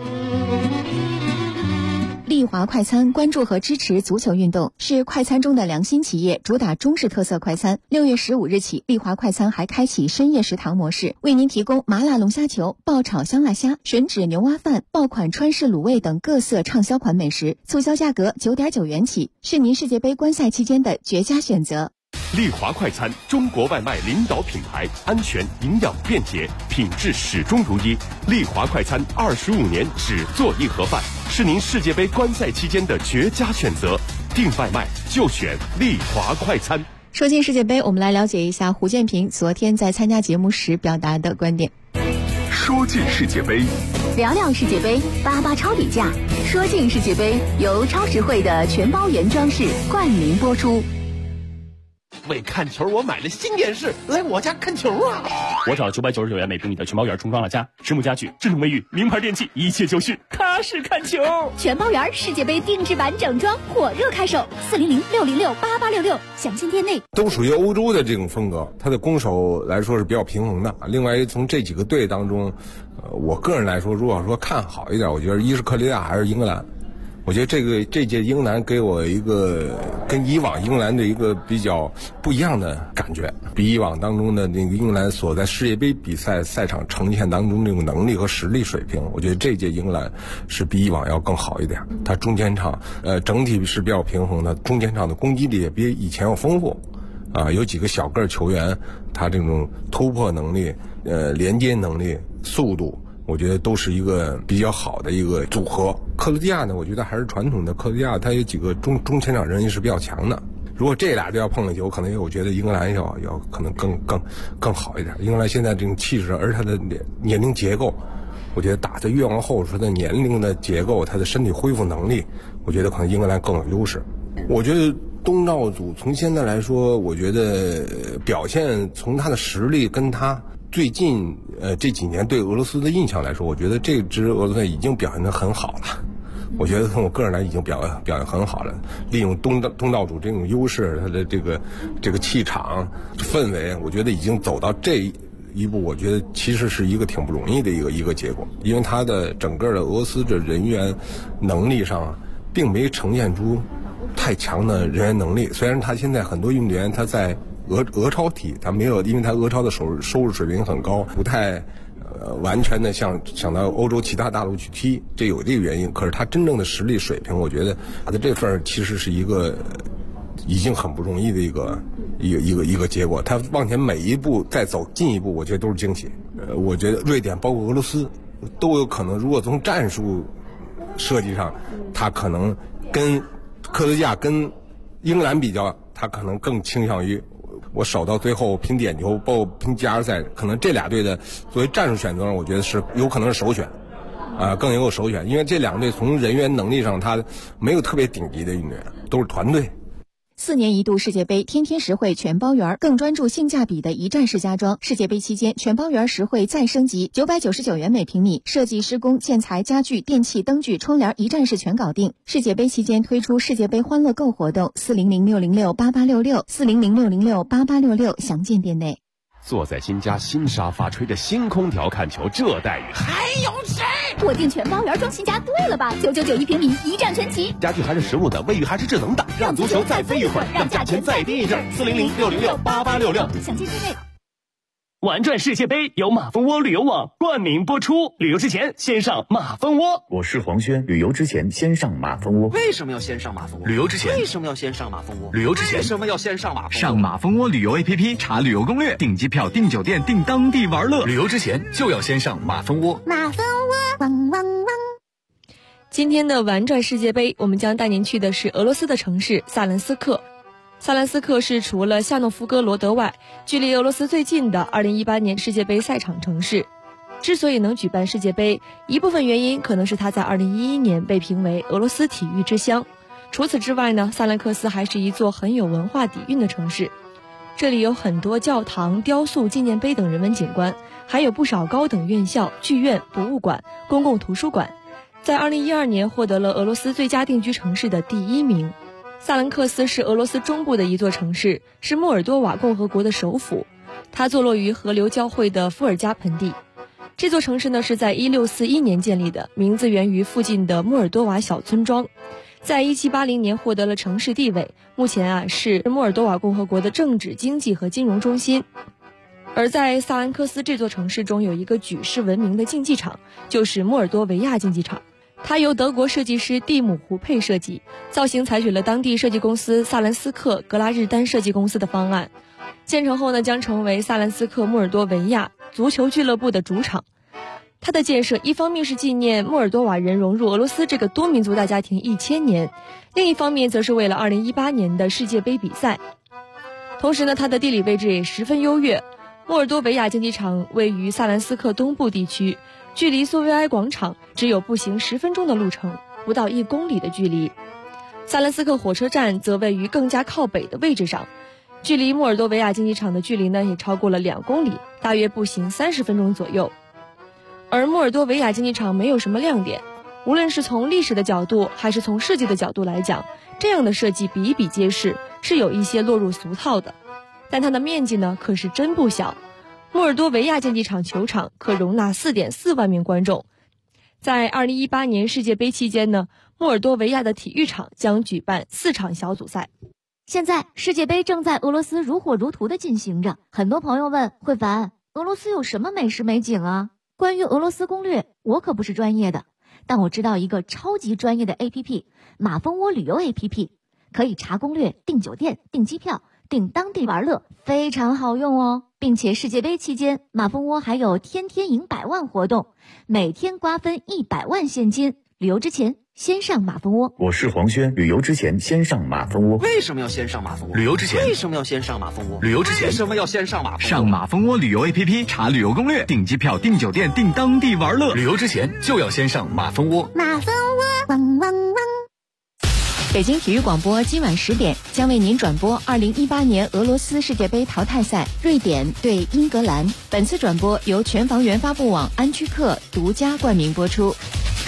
丽华快餐关注和支持足球运动，是快餐中的良心企业，主打中式特色快餐。6月15日起，丽华快餐还开启深夜食堂模式，为您提供麻辣龙虾球、爆炒香辣虾、吮指牛蛙饭、爆款川式卤味等各色畅销款美食，促销价格9.9元起，是您世界杯观赛期间的绝佳选择。 丽华快餐，中国外卖领导品牌，安全、营养、便捷，品质始终如一。丽华快餐25年只做一盒饭，是您世界杯观赛期间的绝佳选择。订外卖就选丽华快餐。 说进世界杯，我们来了解一下胡建平昨天在参加节目时表达的观点。 说进世界杯， 聊聊世界杯，88超比价。说进世界杯由超实惠的全包原装饰冠名播出。 为看球，我买了新电视，来我家看球啊！ 我找999元每平米的全包园重装了家，实木家具、智能卫浴、名牌电器，一切就绪，踏实看球。 全包园世界杯定制版整装火热开售，400-606-8866，详情店内。 都属于欧洲的这种风格，它的攻守来说是比较平衡的。另外，从这几个队当中，我个人来说，如果说看好一点，我觉得一是克罗地亚，还是英格兰。我觉得这届英格兰给我一个跟以往英格兰的一个比较不一样的感觉，比以往当中的那个英格兰所在世界杯比赛赛场呈现当中那种能力和实力水平，我觉得这届英格兰是比以往要更好一点。它中间场整体是比较平衡的，中间场的攻击力也比以前要丰富。有几个小个球员，他这种突破能力、连接能力、速度，我觉得都是一个比较好的一个组合。克罗地亚呢，我觉得还是传统的克罗地亚，它有几个中前场人也是比较强的。如果这俩都要碰个球，可能我觉得英格兰要可能更好一点。英格兰现在这种气势，而它的年龄结构，我觉得打得越往后，它的年龄的结构，它的身体恢复能力，我觉得可能英格兰更有优势。我觉得东道主从现在来说，我觉得表现从他的实力跟他最近这几年对俄罗斯的印象来说，我觉得这支俄罗斯队已经表现得很好了。我觉得从我个人来已经表现很好了，利用东道主这种优势，他的这个气场氛围，我觉得已经走到这一步，我觉得其实是一个挺不容易的一个结果，因为他的整个的俄罗斯的人员能力上并没呈现出太强的人员能力。虽然他现在很多运动员他在俄超踢，他没有，因为他俄超的收入水平很高，不太完全的想到欧洲其他大陆去踢，这有这个原因。可是他真正的实力水平，我觉得他的这份其实是一个已经很不容易的一个结果。他往前每一步再走近一步，我觉得都是惊喜。我觉得瑞典包括俄罗斯都有可能，如果从战术设计上，他可能跟克罗地亚跟英格兰比较，他可能更倾向于我守到最后拼点球，包括拼加时赛，可能这俩队的作为战术选择，我觉得是有可能是首选，更有首选，因为这两个队从人员能力上，他没有特别顶级的运动员，都是团队。 4年一度世界杯，天天实惠全包园，更专注性价比的一站式家装。世界杯期间，全包园实惠再升级，999元每平米，设计、施工、建材、家具、电器、灯具、窗帘一站式全搞定。世界杯期间推出世界杯欢乐购活动，400-606-8866，400-606-8866，详见店内。 坐在新家新沙发，吹着新空调看球，这待遇还有谁？ 我订全包园装新家对了吧？999一平米，一站全齐， 家具还是实木的，卫浴还是智能的，让足球再飞一会儿，让价钱再低一阵。400-606-8866， 详见店内。 玩转世界杯由马蜂窝旅游网冠名播出，旅游之前先上马蜂窝。 我是黄轩，旅游之前先上马蜂窝。 为什么要先上马蜂窝？ 旅游之前为什么要先上马蜂窝？ 旅游之前为什么要先上马蜂窝？ 上马蜂窝旅游 APP 查旅游攻略，订机票、订酒店、订当地玩乐。旅游之前就要先上马蜂窝。 马蜂窝，汪汪汪！ 今天的玩转世界杯，我们将带您去的是俄罗斯的城市萨兰斯克。萨兰斯克是除了夏诺夫哥罗德外，距离俄罗斯最近的2018年世界杯赛场城市。之所以能举办世界杯，一部分原因可能是它在2011年被评为俄罗斯体育之乡。除此之外呢，萨兰克斯还是一座很有文化底蕴的城市。这里有很多教堂、雕塑、纪念碑等人文景观， 还有不少高等院校、剧院、博物馆、公共图书馆。在2012年获得了俄罗斯最佳定居城市的第1名。萨兰克斯是俄罗斯中部的一座城市，是莫尔多瓦共和国的首府。它坐落于河流交汇的伏尔加盆地。这座城市呢是在1641年建立的，名字源于附近的莫尔多瓦小村庄。在1780年获得了城市地位，目前是莫尔多瓦共和国的政治、经济和金融中心。而在萨兰克斯这座城市中有一个举世闻名的竞技场，就是莫尔多维亚竞技场。它由德国设计师蒂姆·胡佩设计，造型采取了当地设计公司萨兰斯克格拉日丹设计公司的方案。建成后呢，将成为萨兰斯克莫尔多维亚足球俱乐部的主场。它的建设一方面是纪念莫尔多瓦人融入俄罗斯这个多民族大家庭1000年，另一方面则是为了2018年的世界杯比赛。同时呢，它的地理位置也十分优越。莫尔多维亚竞技场位于萨兰斯克东部地区，距离苏维埃广场只有步行10分钟的路程，不到1公里的距离。萨兰斯克火车站则位于更加靠北的位置上，距离莫尔多维亚竞技场的距离呢也超过了2公里，大约步行30分钟左右。而莫尔多维亚竞技场没有什么亮点，无论是从历史的角度还是从设计的角度来讲，这样的设计比比皆是，是有一些落入俗套的。但它的面积呢可是真不小，莫尔多维亚竞技场球场可容纳 4.4 万名观众。在2018年世界杯期间呢，莫尔多维亚的体育场将举办4场小组赛。 现在世界杯正在俄罗斯如火如荼地进行着，很多朋友问慧凡，俄罗斯有什么美食美景啊？关于俄罗斯攻略，我可不是专业的，但我知道一个超级专业的 APP， 马蜂窝旅游 APP， 可以查攻略、订酒店、订机票、订当地玩乐，非常好用哦。并且世界杯期间，马蜂窝还有天天赢100万活动，每天瓜分100万现金。旅游之前先上马蜂窝。 我是黄轩，旅游之前先上马蜂窝。 为什么要先上马蜂窝？ 旅游之前为什么要先上马蜂窝？ 旅游之前为什么要先上马蜂窝？ 上马蜂窝旅游 APP 查旅游攻略，订机票、订酒店、订当地玩乐。 旅游之前就要先上马蜂窝。 马蜂窝，汪汪汪！ 北京体育广播今晚10点将为您转播2018年俄罗斯世界杯淘汰赛，瑞典对英格兰。本次转播由全房源发布网安居客独家冠名播出。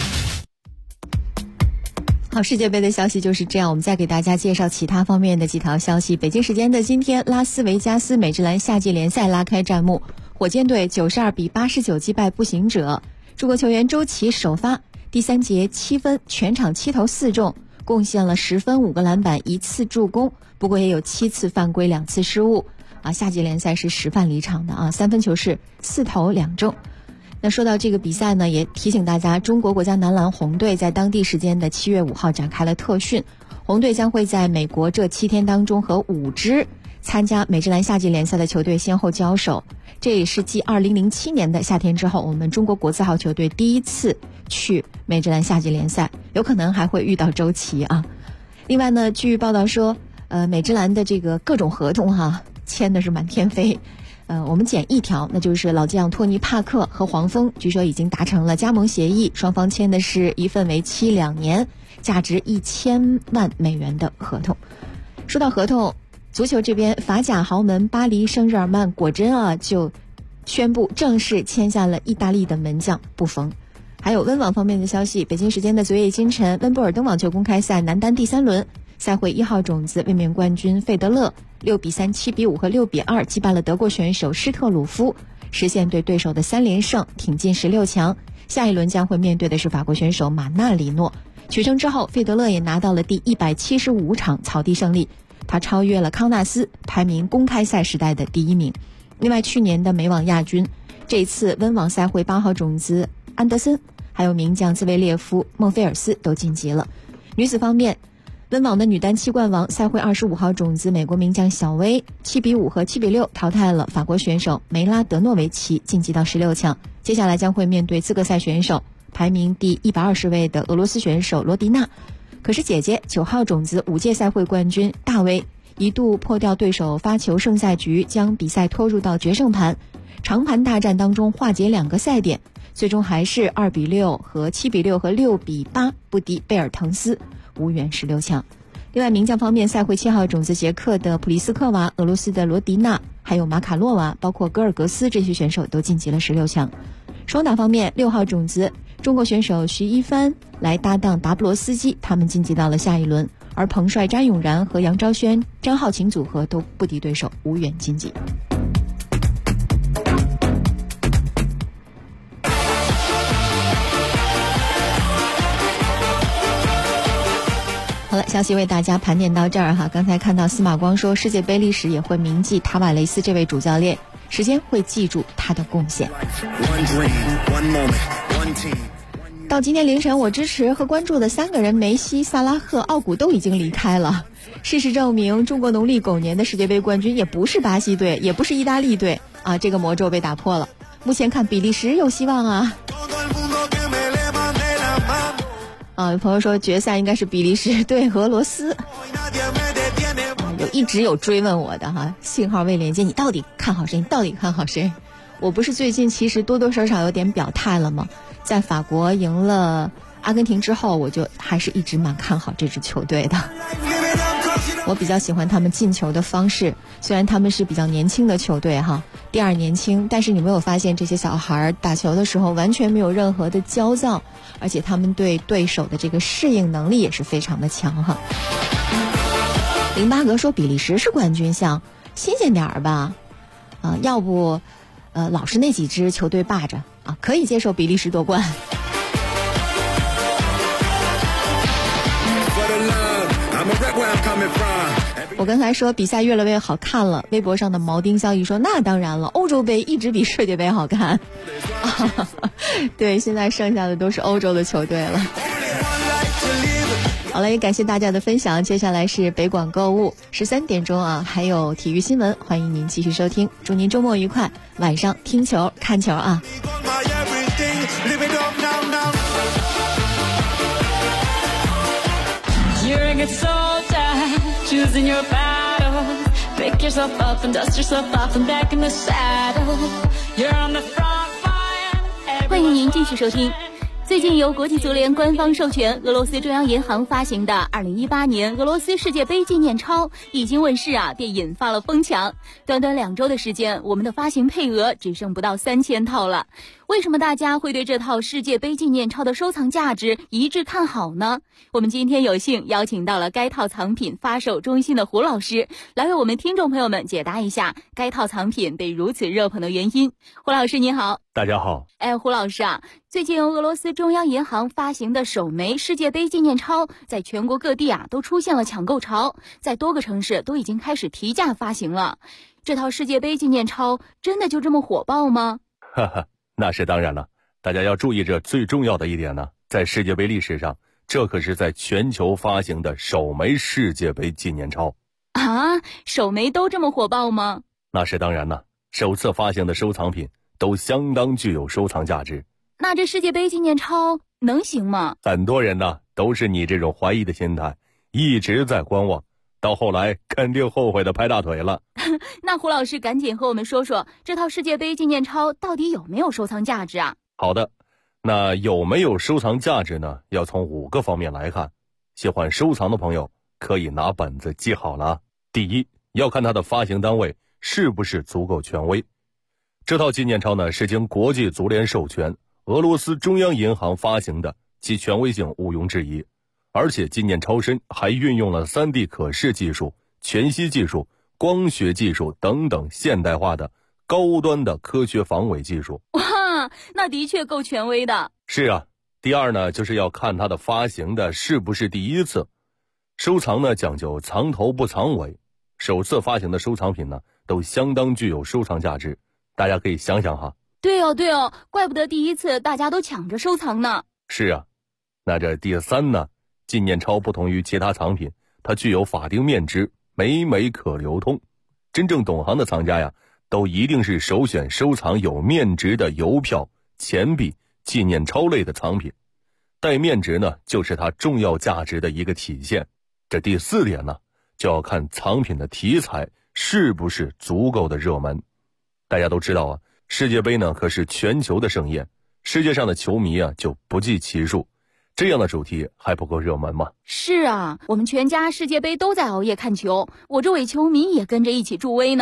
好，世界杯的消息就是这样，我们再给大家介绍其他方面的几条消息。北京时间的今天，拉斯维加斯美职篮夏季联赛拉开战幕，火箭队92比89击败步行者，中国球员周琦首发，第3节7分，全场7投4中，贡献了10分5个篮板1次助攻，不过也有7次犯规2次失误夏季联赛是10犯离场的3分球是4投2中。那说到这个比赛呢，也提醒大家，中国国家男篮红队在当地时间的7月5号展开了特训，红队将会在美国这7天当中和5支参加美职篮夏季联赛的球队先后交手，这也是继2007年的夏天之后，我们中国国字号球队第一次去美职篮夏季联赛，有可能还会遇到周琦另外呢，据报道说美职篮的这个各种合同签的是满天飞。我们捡一条，那就是老将托尼·帕克和黄蜂据说已经达成了加盟协议，双方签的是一份为期2年、价值1000万美元的合同。说到合同，足球这边法甲豪门巴黎圣日耳曼果真就宣布正式签下了意大利的门将布冯。还有温网方面的消息，北京时间的昨夜今晨，温布尔登网球公开赛男单第3轮，赛会1号种子卫冕冠军费德勒6比3、7比5和6比2击败了德国选手施特鲁夫，实现对对手的3连胜，挺进16强。下一轮将会面对的是法国选手马纳里诺。取胜之后，费德勒也拿到了第175场草地胜利，他超越了康纳斯，排名公开赛时代的第1名。另外，去年的美网亚军，这一次温网赛会8号种子安德森还有名将兹维列夫、孟菲尔斯都晋级了。女子方面，温网的女单7冠王赛会25号种子美国名将小威7比5和7比6淘汰了法国选手梅拉德诺维奇，晋级到16强。接下来将会面对资格赛选手排名第120位的俄罗斯选手罗迪娜。可是姐姐9号种子5届赛会冠军大威一度破掉对手发球胜赛局，将比赛拖入到决胜盘，长盘大战当中化解2个赛点，最终还是2比6和7比6和6比8不敌贝尔滕斯，无缘16强。另外名将方面，赛会7号种子捷克的普利斯克娃、俄罗斯的罗迪娜， 还有马卡洛娃，包括戈尔格斯这些选手都晋级了16强。双打方面，6号种子中国选手徐一帆来搭档达布罗斯基，他们晋级到了下一轮，而彭帅、詹永然和杨昭轩、张浩晴组合都不敌对手，无缘晋级。好了，消息为大家盘点到这儿哈。刚才看到司马光说，世界杯历史也会铭记塔瓦雷斯这位主教练，时间会记住他的贡献。到今天凌晨，我支持和关注的3个人梅西、萨拉赫、奥古都已经离开了。事实证明，中国农历狗年的世界杯冠军也不是巴西队，也不是意大利队啊，这个魔咒被打破了。目前看比利时有希望啊。有朋友说决赛应该是比利时对俄罗斯，一直有追问我的哈，信号未连接，你到底看好谁？你到底看好谁？我不是最近其实多多少少有点表态了吗？在法国赢了阿根廷之后，我就还是一直蛮看好这支球队的。我比较喜欢他们进球的方式，虽然他们是比较年轻的球队哈，第二年轻，但是你没有发现这些小孩打球的时候完全没有任何的焦躁，而且他们对对手的这个适应能力也是非常的强哈。林巴格说比利时是冠军相，新鲜点儿吧，要不老是那几支球队霸着啊，可以接受比利时夺冠。我刚才说比赛越来越好看了，微博上的毛丁效益说那当然了，欧洲杯一直比世界杯好看。对，现在剩下的都是欧洲的球队了。好了，也感谢大家的分享，接下来是北广购物13点钟啊，还有体育新闻，欢迎您继续收听，祝您周末愉快，晚上听球看球啊。 Choosing your battle, pick yourself up and dust yourself off and back in the saddle. You're on the front line. 欢迎您继续收听。最近由国际足联官方授权，俄罗斯中央银行发行的2018年俄罗斯世界杯纪念钞一经问世啊，便引发了疯抢。短短2周的时间，我们的发行配额只剩不到3000套了。为什么大家会对这套世界杯纪念钞的收藏价值一致看好呢？我们今天有幸邀请到了该套藏品发售中心的胡老师，来为我们听众朋友们解答一下该套藏品被如此热捧的原因。胡老师您好。 大家好。 胡老师啊，最近俄罗斯中央银行发行的首枚世界杯纪念钞在全国各地啊都出现了抢购潮，在多个城市都已经开始提价发行了。这套世界杯纪念钞真的就这么火爆吗？ 哈哈，那是当然了。大家要注意这最重要的一点呢，在世界杯历史上，这可是在全球发行的首枚世界杯纪念钞啊！首枚都这么火爆吗？ 那是当然了，首次发行的收藏品都相当具有收藏价值。 那这世界杯纪念钞能行吗？ 很多人呢都是你这种怀疑的心态，一直在观望，到后来肯定后悔的拍大腿了。 那胡老师赶紧和我们说说，这套世界杯纪念钞到底有没有收藏价值啊？ 好的，那有没有收藏价值呢？要从5个方面来看。喜欢收藏的朋友可以拿本子记好了。第一，要看它的发行单位是不是足够权威。这套纪念钞呢是经国际足联授权，俄罗斯中央银行发行的，其权威性毋庸置疑。而且纪念钞身还运用了 3D 可视技术、全息技术、光学技术等等现代化的高端的科学防伪技术。 哇，那的确够权威的。 是啊。第二呢，就是要看它的发行的是不是第一次。收藏呢讲究藏头不藏尾，首次发行的收藏品呢都相当具有收藏价值。大家可以想想哈。 对哦，怪不得第一次大家都抢着收藏呢。 是啊。那这第3呢，纪念钞不同于其他藏品，它具有法定面值，每枚可流通。真正懂行的藏家呀，都一定是首选收藏有面值的邮票、钱币、纪念钞类的藏品。带面值呢，就是它重要价值的一个体现。这第4点呢，就要看藏品的题材是不是足够的热门。大家都知道啊，世界杯呢可是全球的盛宴，世界上的球迷啊就不计其数。这样的主题还不够热门吗？ 是啊，我们全家世界杯都在熬夜看球，我这伪球迷也跟着一起助威呢。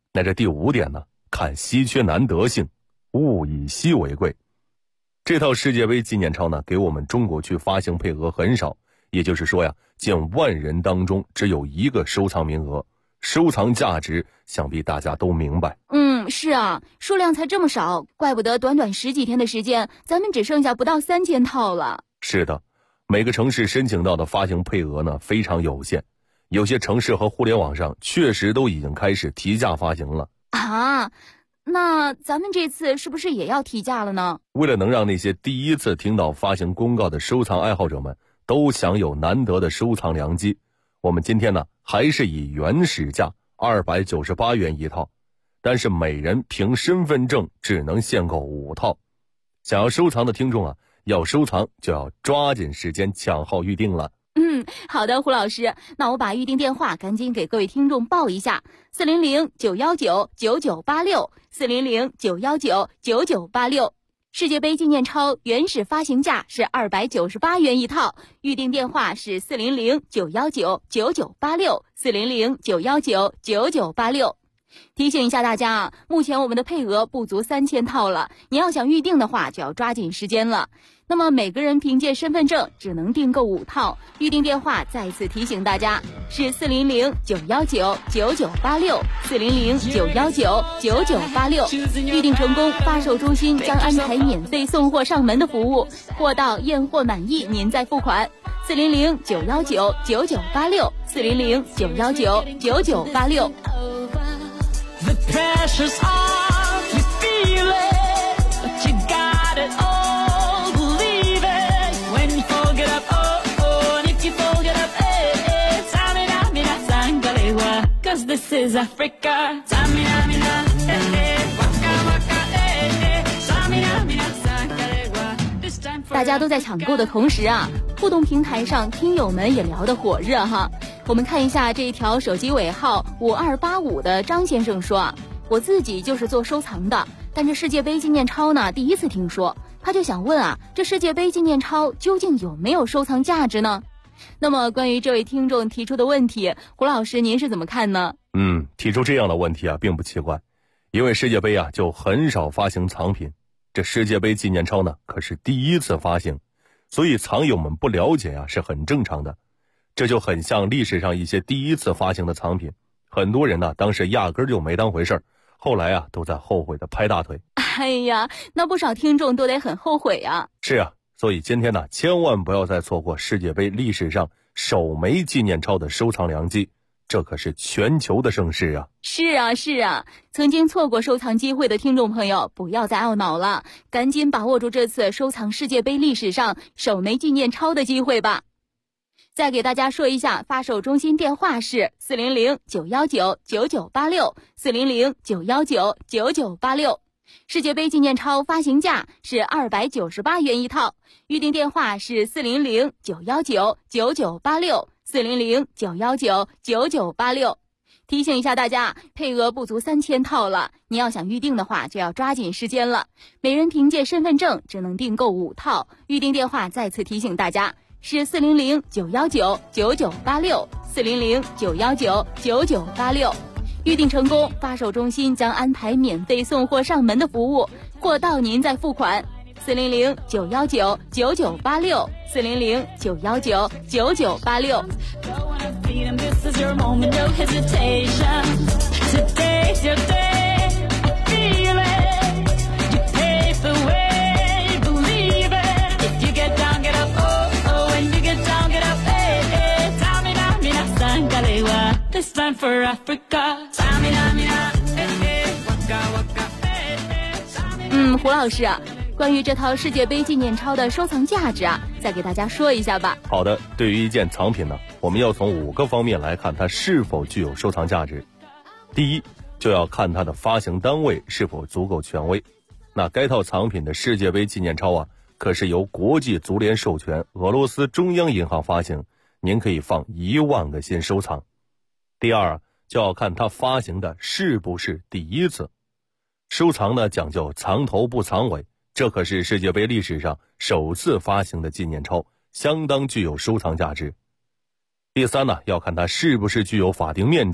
那这第5点呢，看稀缺难得性，物以稀为贵。这套世界杯纪念钞呢，给我们中国区发行配额很少，也就是说呀，近万人当中只有1个收藏名额，收藏价值想必大家都明白。 是啊，数量才这么少，怪不得短短10几天的时间，咱们只剩下不到3000套了。 是的，每个城市申请到的发行配额呢非常有限，有些城市和互联网上确实都已经开始提价发行了。 那咱们这次是不是也要提价了呢？ 为了能让那些第一次听到发行公告的收藏爱好者们都享有难得的收藏良机，我们今天呢还是以原始价298元一套，但是每人凭身份证只能限购5套。想要收藏的听众啊，要收藏就要抓紧时间抢号预定了。 好的，胡老师，那我把预定电话赶紧给各位听众报一下：400-919-9986 400-919-9986。世界杯纪念钞原始发行价是298元一套，预定电话是400-919-9986 400-919-9986。提醒一下大家啊，目前我们的配额不足3000套了，你要想预定的话就要抓紧时间了。那么每个人凭借身份证只能订购5套，预定电话再次提醒大家是400-919-9986 400-919-9986。预定成功，发售中心将安排免费送货上门的服务，货到验货满意您再付款。400-919-9986 400-919-9986。 The pressure's off, you feel it, but you got it all, believe it. When you fold it up, and if you fold it up, Samina, mina, sangalewa, 'cause this is Africa. Samina, mina, waka, waka, Samina, mina, sangalewa. 大家都在抢购的同时啊，互动平台上听友们也聊得火热哈。我们看一下这一条手机尾号5285的张先生说啊，我自己就是做收藏的，但这世界杯纪念钞呢第一次听说，他就想问啊，这世界杯纪念钞究竟有没有收藏价值呢？那么关于这位听众提出的问题，胡老师您是怎么看呢？ 提出这样的问题啊并不奇怪，因为世界杯啊就很少发行藏品，这世界杯纪念钞呢可是第一次发行，所以藏友们不了解啊是很正常的。这就很像历史上一些第一次发行的藏品，很多人呢当时压根就没当回事儿，后来啊都在后悔的拍大腿。 哎呀，那不少听众都得很后悔啊。 是啊，所以今天呢千万不要再错过世界杯历史上首枚纪念钞的收藏良机，这可是全球的盛事啊。 是啊，曾经错过收藏机会的听众朋友不要再懊恼了，赶紧把握住这次收藏世界杯历史上首枚纪念钞的机会吧。再给大家说一下，发售中心电话是400-919-9986 400-919-9986。世界杯纪念钞发行价是298元一套，预定电话是400-919-9986 400-919-9986。提醒一下大家，配额不足3000套了，你要想预定的话就要抓紧时间了。每人凭借身份证只能订购5套，预定电话再次提醒大家是400-919-9986 400-919-9986。预定成功，发售中心将安排免费送货上门的服务，货到您再付款。400-919-9986 400-919-9986。 This is your moment, no hesitation. Today's your day, feel it. You pave the way, believe it. If you get down, get up, when you get down, get up, Tamina, mina, sangalewa. This time for Africa. Tamina, mina, waka, waka, 胡老师啊，关于这套世界杯纪念钞的收藏价值啊，再给大家说一下吧。 好的，对于一件藏品呢，我们要从5个方面来看它是否具有收藏价值。第一，就要看它的发行单位是否足够权威。那该套藏品的世界杯纪念钞啊，可是由国际足联授权，俄罗斯中央银行发行，您可以放1万个心收藏。第二，就要看它发行的是不是第一次。收藏呢讲究藏头不藏尾，这可是世界杯历史上首次发行的纪念钞，相当具有收藏价值。第三呢，要看它是不是具有法定面值，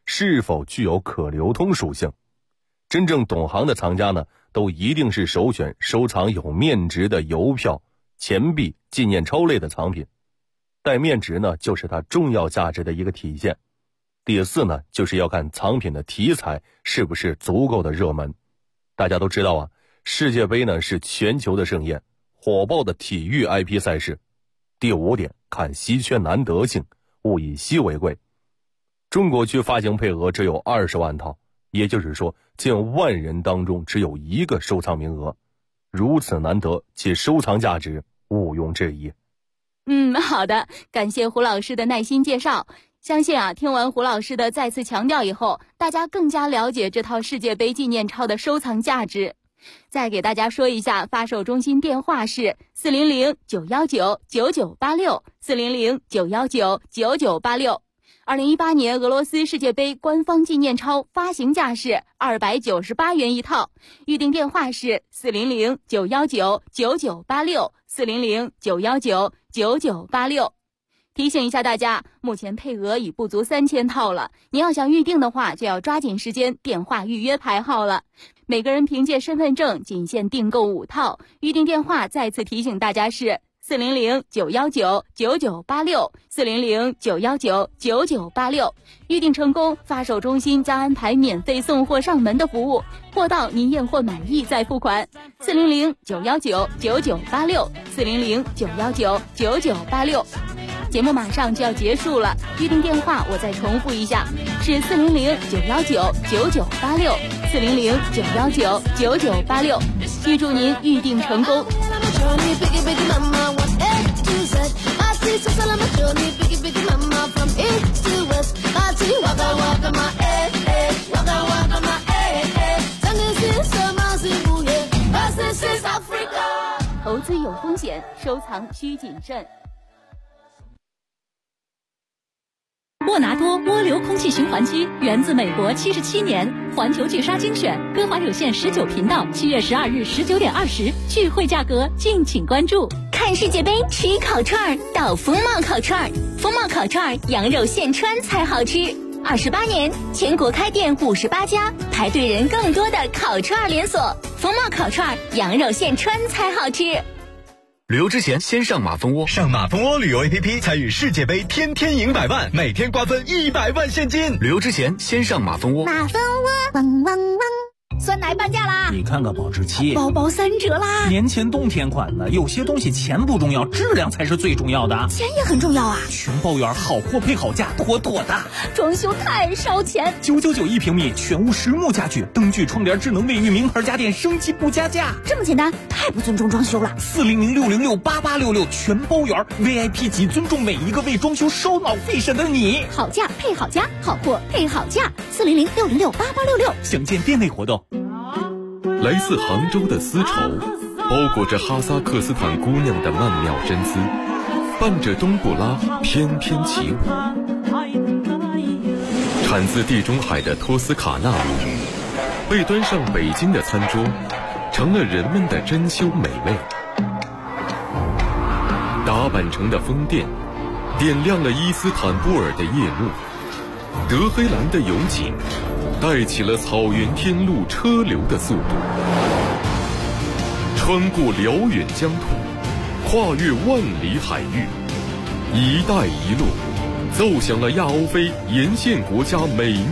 是否具有可流通属性。真正懂行的藏家呢，都一定是首选收藏有面值的邮票、钱币、纪念钞类的藏品。带面值呢，就是它重要价值的一个体现。第四呢，就是要看藏品的题材是不是足够的热门。大家都知道啊，世界杯呢是全球的盛宴，火爆的体育 IP 赛事。第五点，看稀缺难得性，物以稀为贵。中国区发行配额只有20万套，也就是说近10000人当中只有1个收藏名额，如此难得，其收藏价值毋庸置疑。 好的，感谢胡老师的耐心介绍。相信听完胡老师的再次强调以后，大家更加了解这套世界杯纪念钞的收藏价值。再给大家说一下，发售中心电话是400-919-9986 400-919-9986。2018年俄罗斯世界杯官方纪念钞发行价是298元一套，预订电话是400-919-9986 400-919-9986。提醒一下大家，目前配额已不足3000套了，您要想预定的话，就要抓紧时间电话预约排号了。每个人凭借身份证仅限订购5套，预订电话再次提醒大家是400-919-9986 400-919-9986。预订成功，发售中心将安排免费送货上门的服务，货到您验货满意再付款。400-919-9986 400-919-9986。节目马上就要结束了，预订电话我再重复一下，是400-919-9986 400-919-9986。预祝您预订成功。投资有风险，收藏需谨慎。 沃拿多涡流空气循环机源自美国77年，环球聚沙精选，歌华有线19频道，7月12日19点20，聚会价格敬请关注。 看世界杯吃烤串到风貌烤串，风貌烤串羊肉现穿才好吃。28年，全国开店58家，排队人更多的烤串连锁。风貌烤串羊肉现穿才好吃。 旅游之前先上马蜂窝，上马蜂窝旅游 APP 参与世界杯，天天赢100万，每天瓜分100万现金。旅游之前先上马蜂窝。 马蜂窝，汪汪汪！酸奶半价啦！ 你看看保质期， 包包3折啦！ 年前冬天款的，有些东西钱不重要，质量才是最重要的。 钱也很重要啊！ 全包圆，好货配好价，妥妥的。 装修太烧钱 ，999一平米，全屋实木家具，灯具、窗帘、智能卫浴，名牌家电，升级不加价。 这么简单，太不尊重装修了。 400-606-8866，全包圆 ，VIP 级，尊重每一个为装修烧脑费神的你。 好价配好家，好货配好价。400-606-8866， 详见店内活动。 来自杭州的丝绸，包裹着哈萨克斯坦姑娘的曼妙真姿，伴着冬不拉翩翩起舞。产自地中海的托斯卡纳舞，被端上北京的餐桌，成了人们的珍馐美味。达坂城的宫殿，点亮了伊斯坦布尔的夜幕。德黑兰的勇景，带起了草原天路车流的速度。穿过辽远疆土，跨越万里海域，一带一路奏响了亚欧非沿线国家美